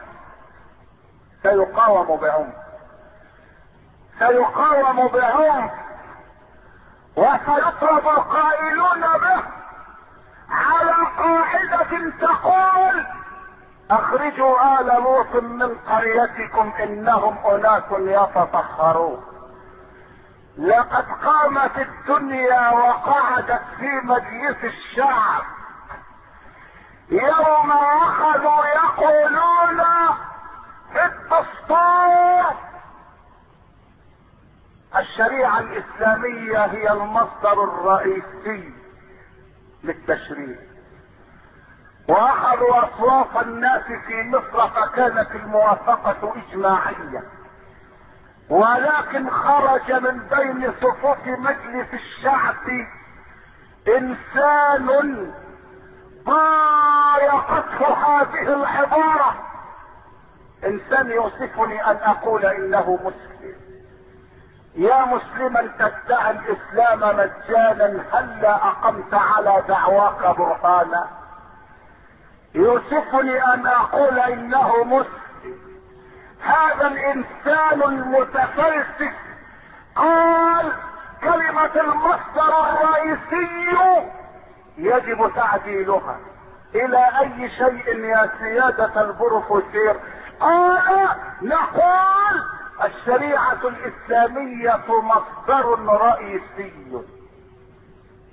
وسيطلب القائلون به على قاعدة تقول اخرجوا آل لوط من قريتكم انهم اناس يتطهرون. لقد قامت الدنيا وقعدت في مجلس الشعب يوم اخذوا يقولون في الدستور الشريعة الاسلامية هي المصدر الرئيسي للتشريع، واخذوا اصوات الناس في مصر فكانت الموافقة اجماعية، ولكن خرج من بين صفوف مجلس الشعب انسان ضايقته هذه العبارة، انسان يوصفني ان اقول انه مسلم. يا مسلما تدعي الاسلام مجانا هلا اقمت على دعواك برهانا؟ يوصفني ان اقول انه مسلم. هذا الانسان المتفلسف قال كلمة المصدر الرئيسي يجب تعديلها الى اي شيء يا سيادة البروفيسور؟ قال نقول الشريعة الاسلامية مصدر رئيسي.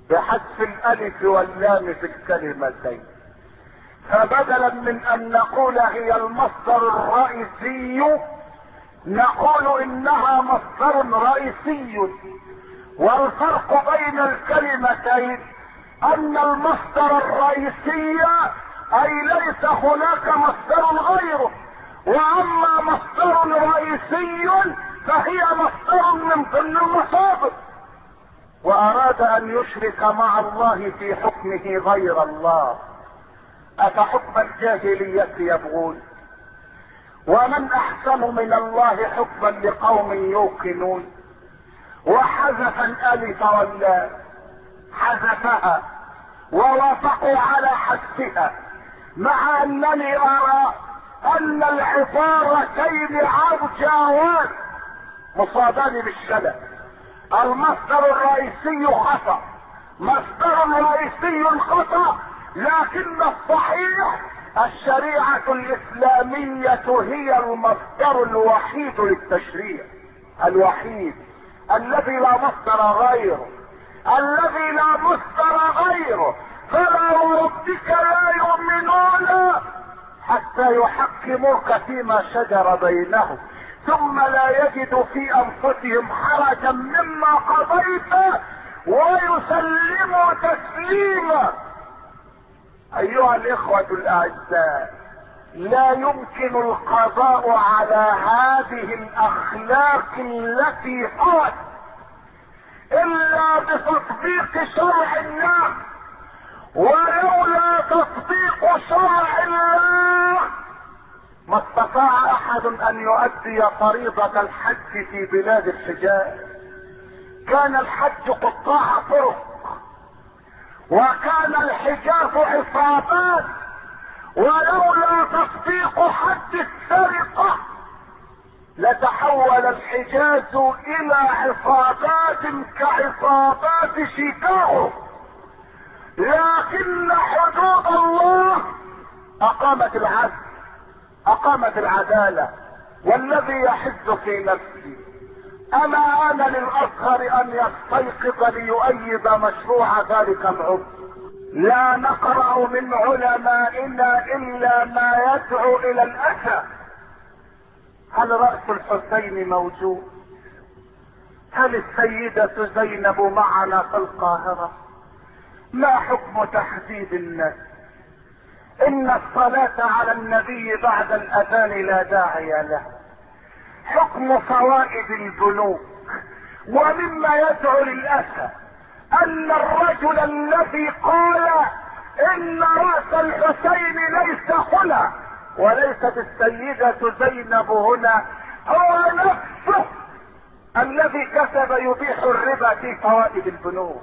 بحذف الالف واللام في الكلمتين. فبدلا من ان نقول هي المصدر الرئيسي نقول انها مصدر رئيسي. والفرق بين الكلمتين ان المصدر الرئيسي اي ليس هناك مصدر غيره، واما مصدر رئيسي فهي مصدر من ضمن المصادر. واراد ان يشرك مع الله في حكمه غير الله. افحكم الجاهلية يبغون ومن احسن من الله حكما لقوم يوقنون. وحذف الالف واللام، حذفها ووافقوا على حذفها، مع انني ارى ان العبارتين عرجاوان مصابان بالشلل. المصدر الرئيسي خطأ، مصدر رئيسي خطأ، لكن الصحيح الشريعة الاسلامية هي المصدر الوحيد للتشريع، الوحيد الذي لا مصدر غيره، الذي لا مصدر غيره. فلا وربك لا يؤمنون حتى يحكموك فيما شجر بينهم ثم لا يجدوا في انفسهم حرجا مما قضيت ويسلموا تسليما. ايها الاخوة الاعزاء، لا يمكن القضاء على هذه الاخلاق التي حوت الا بتطبيق شرع الله، ولولا تطبيق شرع الله ما استطاع احد ان يؤدي فريضة الحج في بلاد الحجاز. كان الحج قطاع طرق، وكان الحجاز عصابات، ولولا تطبيق حد السرقة لتحول الحجاز الى عصابات كعصابات شيكاغو. لكن حدود الله اقامت العدل، اقامت العدالة. والذي يحز في نفسي اما انا للاصغر ان يستيقظ ليؤيد مشروع ذلك العضو. لا نقرأ من علمائنا الا ما يدعو الى الاسى. هل رأس الحسين موجود؟ هل السيدة زينب معنا في القاهرة؟ ما حكم تحديد الناس؟ ان الصلاة على النبي بعد الاذان لا داعي له. حكم فوائد البنوك. ومما يدعو للاسى ان الرجل الذي قال ان رأس الحسين ليس هنا وليست السيدة زينب هنا هو نفسه الذي كتب يبيح الربا في فوائد البنوك.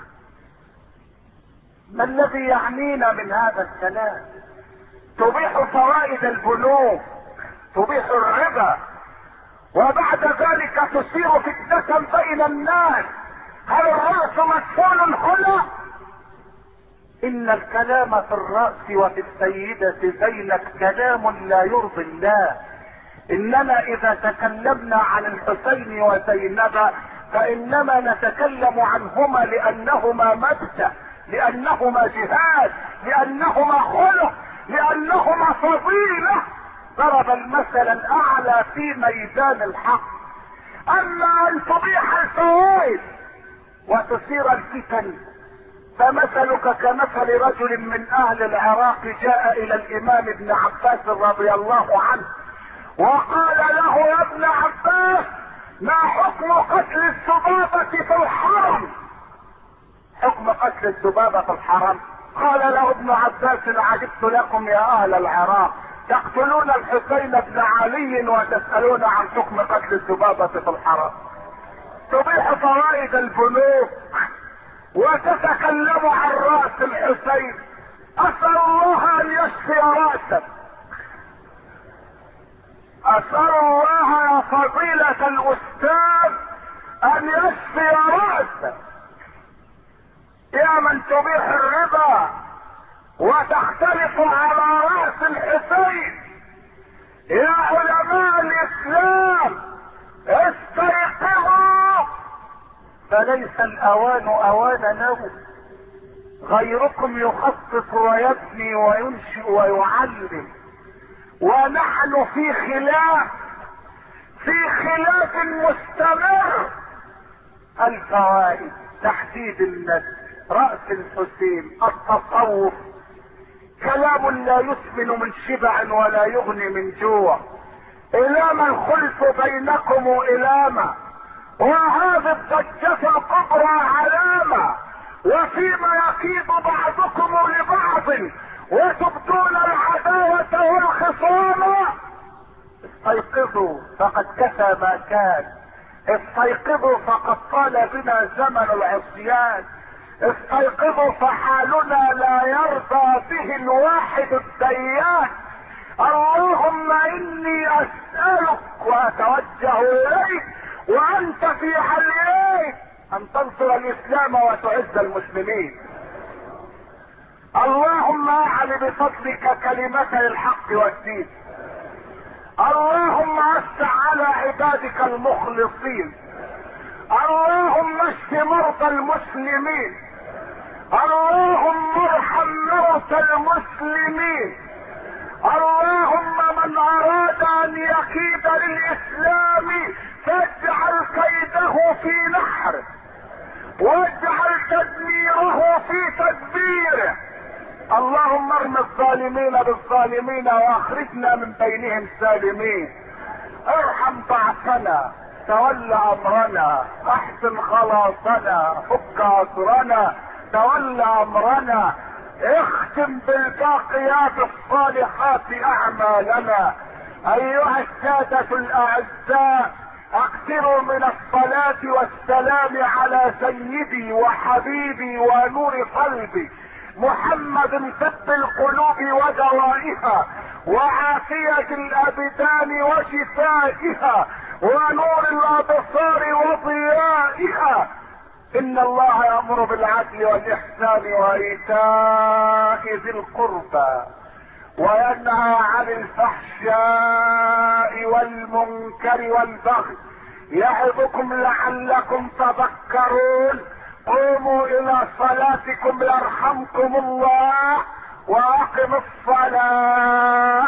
ما الذي يعنينا من هذا الكلام؟ تبيح فوائد البنوك، تبيح الربا، وبعد ذلك تثير فتنة بين الناس. هل الرأس مدفون هنا؟ ان الكلام في الرأس وفي السيدة زينب كلام لا يرضي الله. اننا اذا تكلمنا عن الحسين وزينب فانما نتكلم عنهما لانهما مبدأ، لانهما جهاد، لانهما خلق، لانهما فضيلة. ضرب المثل الاعلى في ميدان الحق. اما ان تبيح الفوائد وتثير الفتن فمثلك كمثل رجل من اهل العراق جاء الى الامام ابن عباس رضي الله عنه وقال له: يا ابن عباس، ما حكم قتل الذبابة في الحرم؟ حكم قتل الذبابة في الحرم؟ قال له ابن عباس: عجبت لكم يا اهل العراق، تقتلون الحسين بن علي وتسألون عن حكم قتل الذبابة في الحرم. تبيح فوائد البنوك وتتكلم عن رأس الحسين. اسأل الله ان يشفي رأسك، اسأل الله يا فضيلة الاستاذ ان يشفي رأسك. يا من تبيح الربا وتختلف على رأس الحسين، يا علماء الاسلام استيقظوا، فليس الاوان اوان نوم. غيركم يخطط ويبني وينشئ ويعلم، ونحن في خلاف مستمر. الفوائد: تحديد النسل، رأس الحسين، التصوف، كلام لا يسمن من شبع ولا يغني من جوع، إلاما الخلف بينكم إلاما، وهذا الضجة الكبرى علامة، وفيما يكيد بعضكم لبعض وتبدون العداوة والخصام. استيقظوا فقد كفى ما كان، استيقظوا فقد طال بنا زمن العصيان، استيقظوا فحالنا لا يرضى به الواحد الديان. اللهم اني اسألك واتوجه اليك وانت في عليك ان تنصر الاسلام وتعز المسلمين. اللهم اعل بفضلك كلمتي الحق والدين. اللهم وسع على عبادك المخلصين. اللهم اشف مرضى المسلمين. اللهم ارحم موتى المسلمين. اللهم من اراد ان يكيد للاسلام فاجعل كيده في نحره، واجعل تدميره في تدبيره. اللهم ارمي الظالمين بالظالمين واخرجنا من بينهم سالمين. ارحم ضعفنا، تول امرنا، احسن خلاصنا، فك اسرنا، تول امرنا، اختم بالباقيات الصالحات اعمالنا. ايها السادة الاعزاء، اكثروا من الصلاة والسلام على سيدي وحبيبي ونور قلبي محمد، طب القلوب ودوائها، وعافية الابدان وشفائها، ونور الابصار وضيائها. ان الله يأمر بالعدل والاحسان وايتاء ذي القربى، وينهى عن الفحشاء والمنكر والبغي، يعظكم لعلكم تذكرون. قوموا الى صلاتكم يرحمكم الله، واقم الصلاة.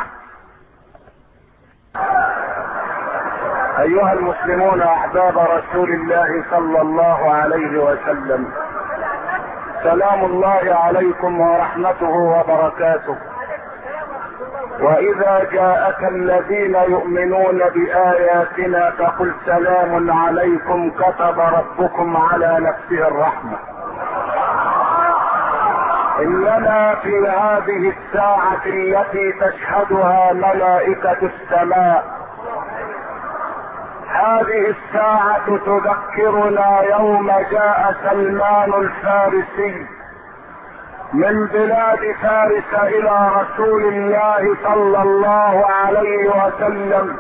ايها المسلمون احباب رسول الله صلى الله عليه وسلم، سلام الله عليكم ورحمته وبركاته. واذا جاءك الذين يؤمنون باياتنا فقل سلام عليكم كتب ربكم على نفسه الرحمة. اننا في هذه الساعة التي تشهدها ملائكة السماء، هذه الساعة تذكرنا يوم جاء سلمان الفارسي من بلاد فارس الى رسول الله صلى الله عليه وسلم،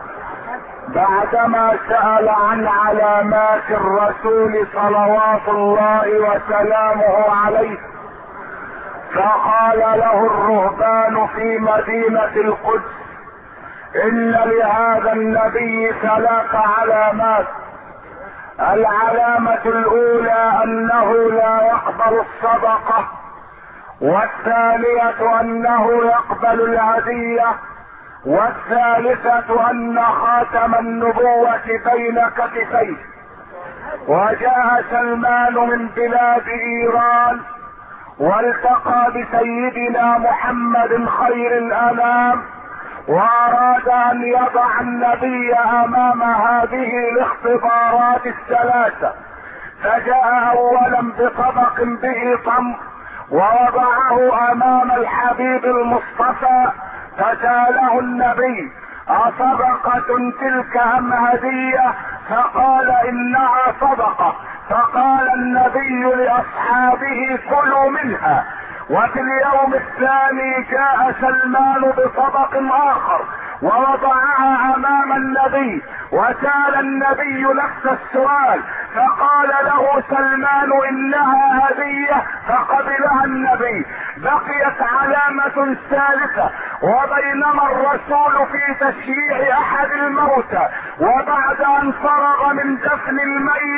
بعدما سأل عن علامات الرسول صلوات الله وسلامه عليه، فقال له الرهبان في مدينة القدس: ان لهذا النبي 3 علامات. العلامة الاولى انه لا يقبل الصدقة، والثانية انه يقبل الهدية، والثالثة ان خاتم النبوة بين كتفيه. وجاء سلمان من بلاد ايران والتقى بسيدنا محمد خير الانام، واراد ان يضع النبي امام هذه الاختبارات الثلاثة. فجاء اولا بطبق به تمر ووضعه امام الحبيب المصطفى، فسأله النبي: اصدقة تلك ام هدية؟ فقال: انها صدقة. فقال النبي لاصحابه: كلوا منها. وفي اليوم الثاني جاء سلمان بطبق اخر ووضعها امام النبي، وسأل النبي نفس السؤال، فقال له سلمان: انها هدية، فقبلها النبي. بقيت علامة ثالثة، وبينما الرسول في تشييع احد الموتى وبعد ان فرغ من دفن الميت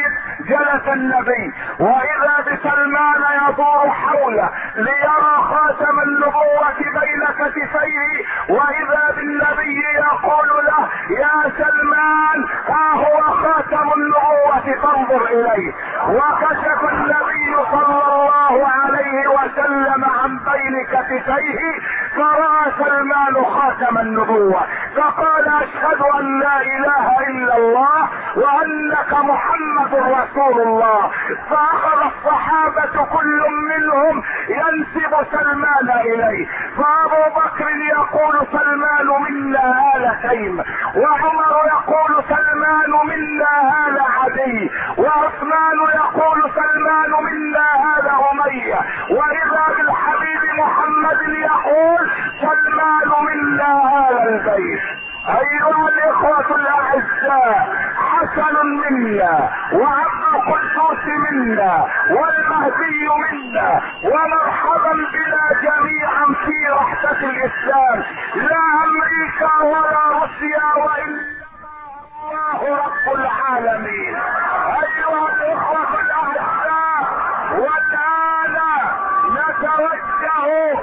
جلس النبي واذا بسلمان يدور حوله ليرى خاتم النبوة بين كتفيه، واذا بالنبي يقول له يا سلمان ها هو خاتم النبوة فانظر اليه. وكشف النبي صلى الله عليه وسلم عن بين كتفيه فرأى سلمان خاتم النبوة، فقال اشهد ان لا اله الا الله وانك محمد رسول الله. فاخذ الصحابة كل منهم ينسب سلمان اليه، فابو بكر يقول سلمان منا آل تيم، وعمر يقول سلمان منا آل عدي، وعثمان يقول سلمان منا آل أمية، واذا بالحبيب محمد يقول سلمان منا آل البيت. ايها الاخوة الاعزاء، حسن منا وعبد القدوس منا والمهدي منا، ومرحبا بنا جميعا في رحلة الاسلام، لا امريكا ولا روسيا وانما الله رب العالمين. ايها الاخوة الاعزاء، والان نتوجه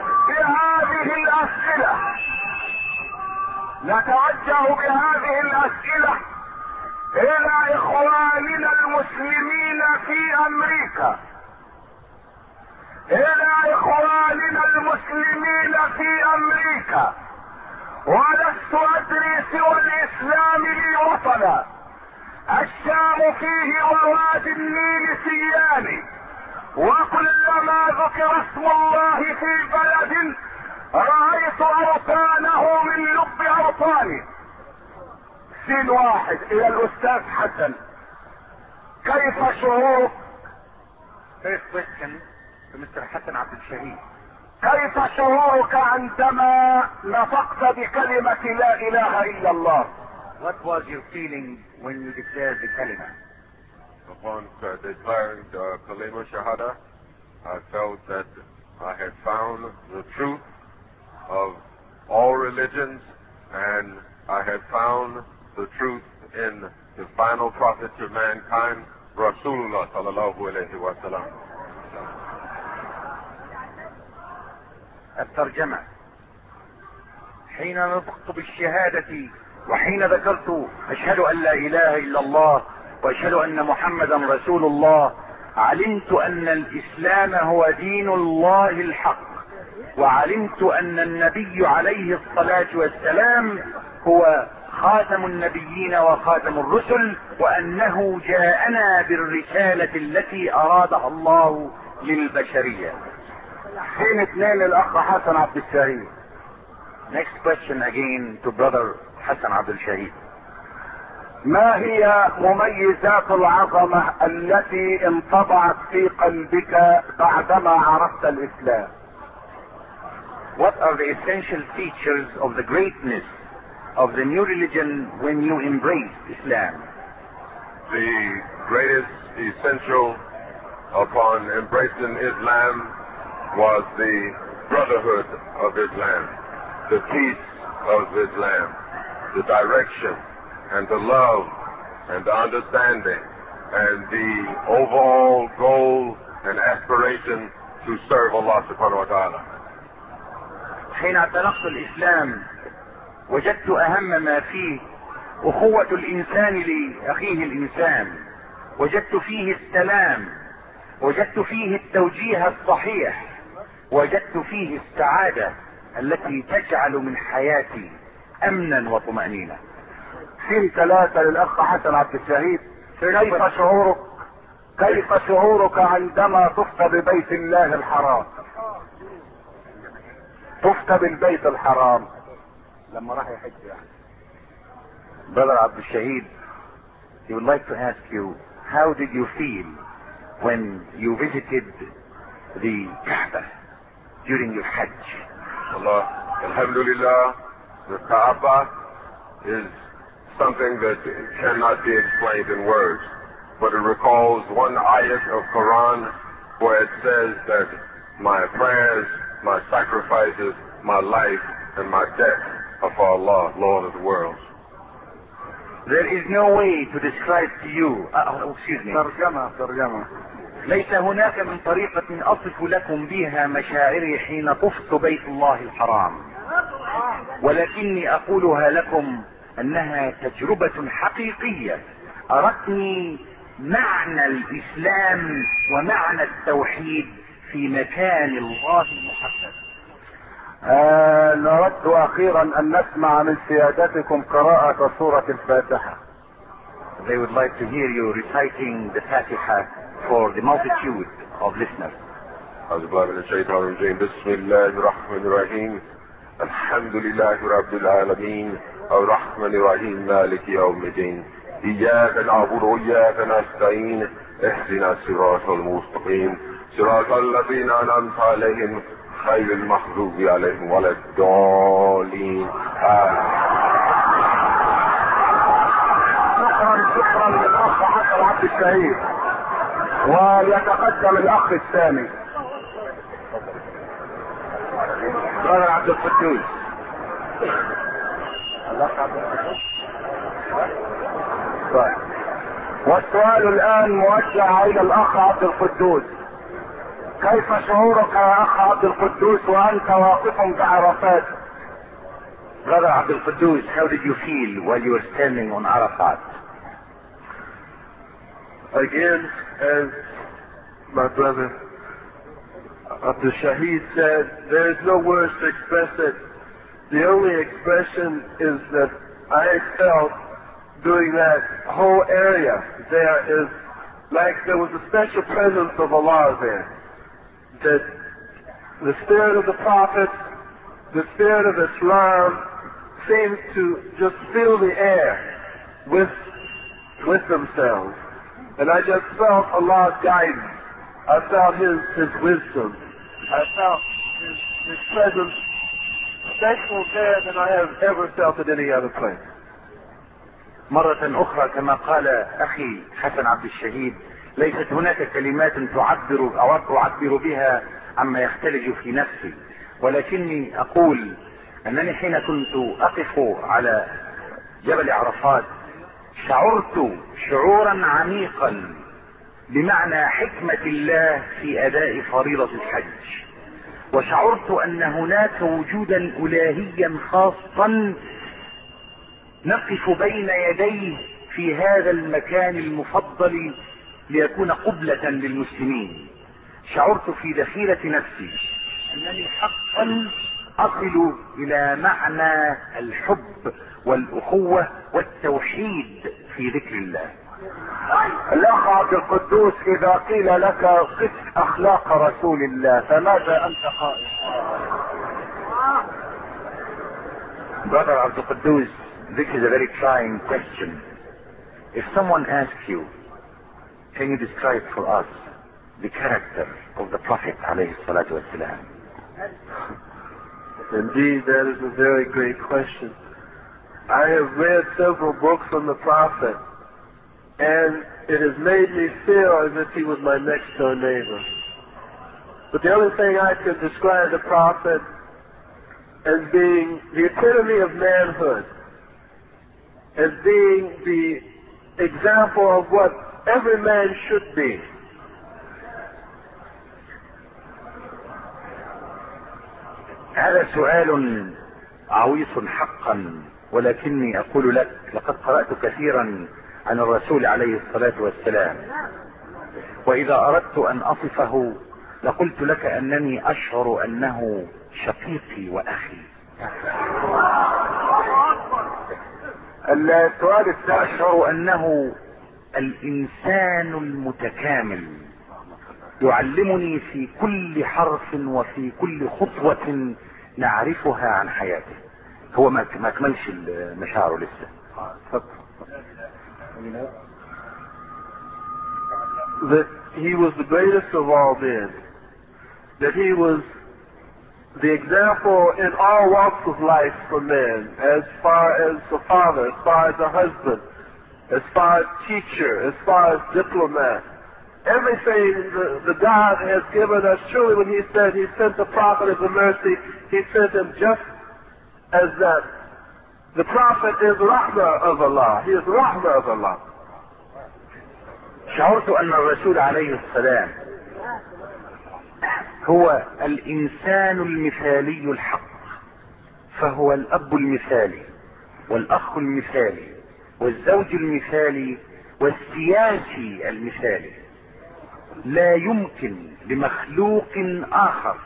بهذه الاسئلة الى اخواننا المسلمين في امريكا، الى اخواننا المسلمين في امريكا. ولست ادري سوى الاسلام لي وطنا، الشام فيه ووادي النيل سياني، وكلما ذكر اسم الله في بلد رأيت اوطانه من لب اوطاني. سين واحد الى الاستاذ حسن، كيف شعورك؟ First question to Mr. Hassan Abdul Shaheed. كيف شعورك عندما نطقت بكلمة لا اله الا الله؟ What was your feeling when you declared the kalima? Upon declaring the kalima shahada, I felt that I had found the truth of all religions, and I had found the truth in the final prophet to mankind, Rasulullah sallallahu alayhi wa sallam. الترجمة: حين نطقت بالشهادة وحين ذكرت أشهد أن لا إله إلا الله وأشهد أن محمدا رسول الله، علمت أن الإسلام هو دين الله الحق، وعلمت أن النبي عليه الصلاة والسلام هو خاتم النبيين وخاتم الرسل، وأنه جاءنا بالرسالة التي أرادها الله للبشرية. حين اثنين الاخ حسن عبد الشهيد. Next question again to brother Hassan Abdul Shaheed. ما هي مميزات العظمة التي انطبعت في قلبك بعدما عرفت الاسلام؟ What are the essential features of the greatness of the new religion when you embraced Islam? The greatest essential upon embracing Islam was the brotherhood of Islam, the peace of Islam, the direction and the love and the understanding and the overall goal and aspiration to serve Allah subhanahu wa ta'ala. حين اعتنقت الإسلام وجدت أهم ما فيه أخوة الإنسان لأخيه الإنسان، وجدت فيه السلام، وجدت فيه التوجيه الصحيح، وجدت فيه السعادة التي تجعل من حياتي أمنا وطمأنينة. سين ثلاثة للأخ حسن عبد الشهيد. كيف شعورك عندما طفت ببيت الله الحرام؟ طفت بالبيت الحرام لما راح يحج يعني. Brother Abdul Shaheed, he would like to ask you, how did you feel when you visited the Kaaba during your Hajj? Allah, Alhamdulillah, the Kaaba is something that cannot be explained in words, but it recalls one ayat of Quran where it says that my prayers, my sacrifices, my life, and my death are for Allah, Lord of the world. There is no way to describe to you. Excuse me. ترجمة. ليس هناك من طريقة أصف لكم بها مشاعري حين طفت بيت الله الحرام، ولكني أقولها لكم أنها تجربة حقيقية أرتني معنى الإسلام ومعنى التوحيد في مكان الله المقدس. نود أخيرا أن نسمع من سيادتكم قراءة سورة الفاتحة. They would like to hear you reciting the Fatiha for the multitude of listeners. أعوذ بالله من الشيطان الرجيم. بسم الله الرحمن الرحيم. الحمد لله رب العالمين الرحمن الرحيم مالك يوم الدين. إياك نعبد وإياك نستعين. اهدنا الصراط المستقيم صراط الذين أنعمت عليهم غير المغضوب عليهم ولا الضالين. شكرا للأخ حسن عبد الشهيد. ويتقدم الأخ الثاني Brother عبد القدوس. والسؤال الآن موجه إلى الأخ عبد القدوس. كيف شعورك يا أخ عبد القدوس وأنت واقف بعرفات؟ Brother عبد القدوس, how did you feel while you were standing on Arafat? Again, as my brother Abdul Shahid said, there is no words to express it. The only expression is that I felt during that whole area there is like there was a special presence of Allah there. That the spirit of the Prophet, the spirit of Islam seemed to just fill the air with themselves. And I just felt Allah's guidance. I felt His wisdom. I felt His presence special there than I have ever felt at any other place. مرة أخرى كما قال أخي حسن عبد الشهيد، ليست هناك كلمات أعبر بها عما يختلج في نفسي، ولكني أقول أنني حين كنت أقف على جبل عرفات شعرت شعورا عميقا بمعنى حكمة الله في أداء فريضة الحج، وشعرت أن هناك وجودا إلهيا خاصا نقف بين يديه في هذا المكان المفضل ليكون قبلة للمسلمين. شعرت في دخيلة نفسي أنني حقا أصل إلى معنى الحب والأخوة والتوحيد في ذكر الله. الأخ عبد القدوس، إذا قيل لك قف أخلاق رسول الله فماذا أنت قائل؟ Brother Abdul Quddus, this is a very trying question. If someone asks you, can you describe for us the character of the Prophet alayhi salatu wassalam? Indeed, that is a very great question. I have read several books on the Prophet, and it has made me feel as if he was my next door neighbor. But the only thing I could describe the Prophet as being the epitome of manhood, as being the example of what every man should be. هذا سؤال عويص حقا، ولكني أقول لك لقد قرأت كثيرا عن الرسول عليه الصلاة والسلام، وإذا أردت أن أصفه لقلت لك أنني أشعر أنه شقيقي وأخي. السؤال الثاني، أشعر أنه الإنسان المتكامل يعلمني في كل حرف وفي كل خطوة نعرفها عن حياته. هو ما كملش مشاعره لسه. That he was the greatest of all men. That he was the example in all walks of life for men, as far as a father, as far as a husband, as far as teacher, as far as diplomat. Everything the God has given us, truly when he said he sent the prophet as a mercy, he sent him just as that The Prophet is Rahmah of Allah. He is Rahmah of Allah. شعرت ان الرسول عليه السلام هو الانسان المثالي الحق، فهو الاب المثالي والاخ المثالي والزوج المثالي والسياسي المثالي. لا يمكن لمخلوق اخر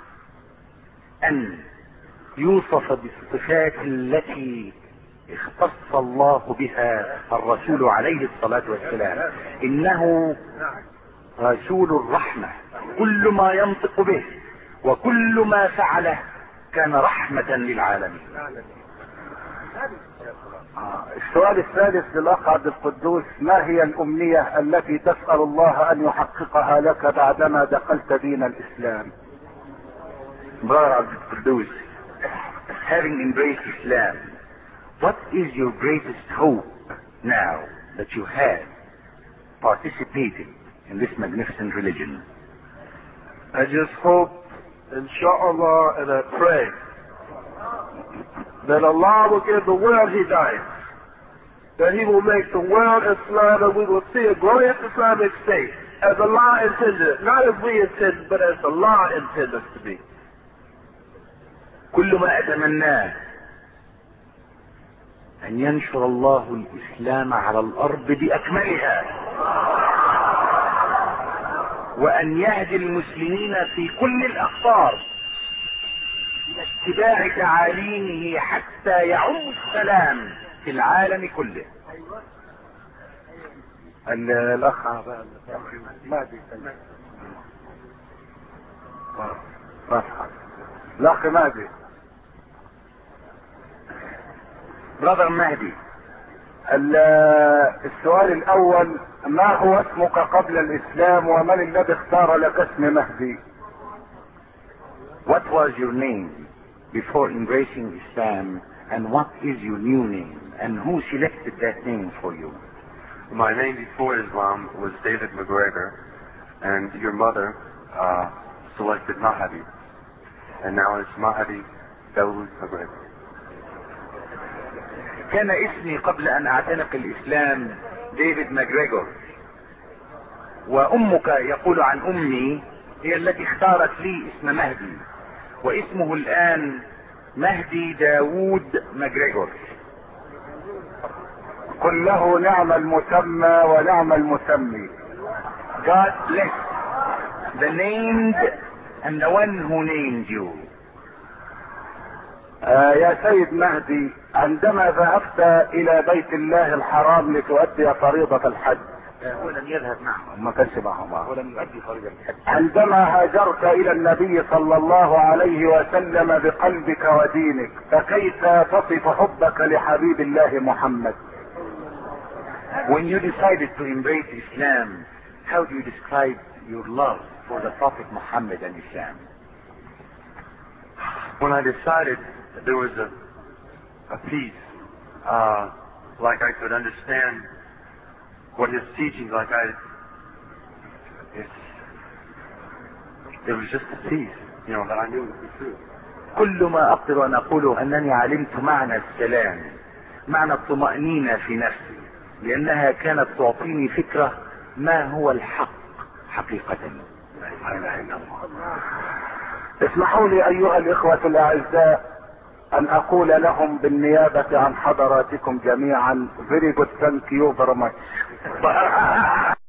ان يوصف بالصفات التي اختص الله بها الرسول عليه الصلاة والسلام. انه رسول الرحمة، كل ما ينطق به وكل ما فعله كان رحمة للعالمين. السؤال الثالث للأخ عبد القدوس: ما هي الأمنية التي تسأل الله أن يحققها لك بعدما دخلت دين الإسلام؟ Brother Abdul Quddus, having embraced Islam, what is your greatest hope now that you have participated in this magnificent religion? I just hope, inshallah, and I pray that Allah will give the world Hidayah, that He will make the world Islam, and we will see a glorious Islamic state as Allah intended it, not as we intended, but as Allah intended us to be. كل ما أتمناه أن ينشر الله الإسلام على الأرض بأكملها، وأن يهدي المسلمين في كل الأقطار إلى اتباع تعاليمه حتى يعم السلام في العالم كله. الأخ مهدي. Brother Mahdi. السؤال الأول: ما هو اسمك قبل الإسلام ومن الذي اختار لك اسم مهدي؟ What was your name before embracing Islam, and what is your new name, and who selected that name for you? My name before Islam was David McGregor, and your mother selected Mahdi, and now it's Mahdi Dawood McGregor. كان اسمي قبل ان اعتنق الاسلام ديفيد ماجريجور، وامك يقول عن امي هي التي اختارت لي اسم مهدي، واسمه الان مهدي داوود ماجريجور. قل له نعم المسمى ونعم المسمي. God bless the named and the one who named you. يا سيد مهدي، عندما ذهبت الى بيت الله الحرام لتؤدي فريضة الحج، هو لم يذهب معهم، ما كانش معهم، هو لم يؤدي فريضة الحج. عندما هاجرت الى النبي صلى الله عليه وسلم بقلبك ودينك، فكيف تصف حبك لحبيب الله محمد؟ When you decided to embrace Islam, how do you describe your love for the Prophet Muhammad and Islam? When I decided that there was a peace, like I could understand what his teaching, it was just a peace, that I knew was the truth. كل ما اقدر ان اقوله انني علمت معنى السلام، معنى الطمأنينة في نفسي، لانها كانت تعطيني فكرة ما هو الحق حقيقة. لا اله الا الله. اسمحوا لي ايها الاخوة الاعزاء ان اقول لهم بالنيابة عن حضراتكم جميعا very good thank you very much.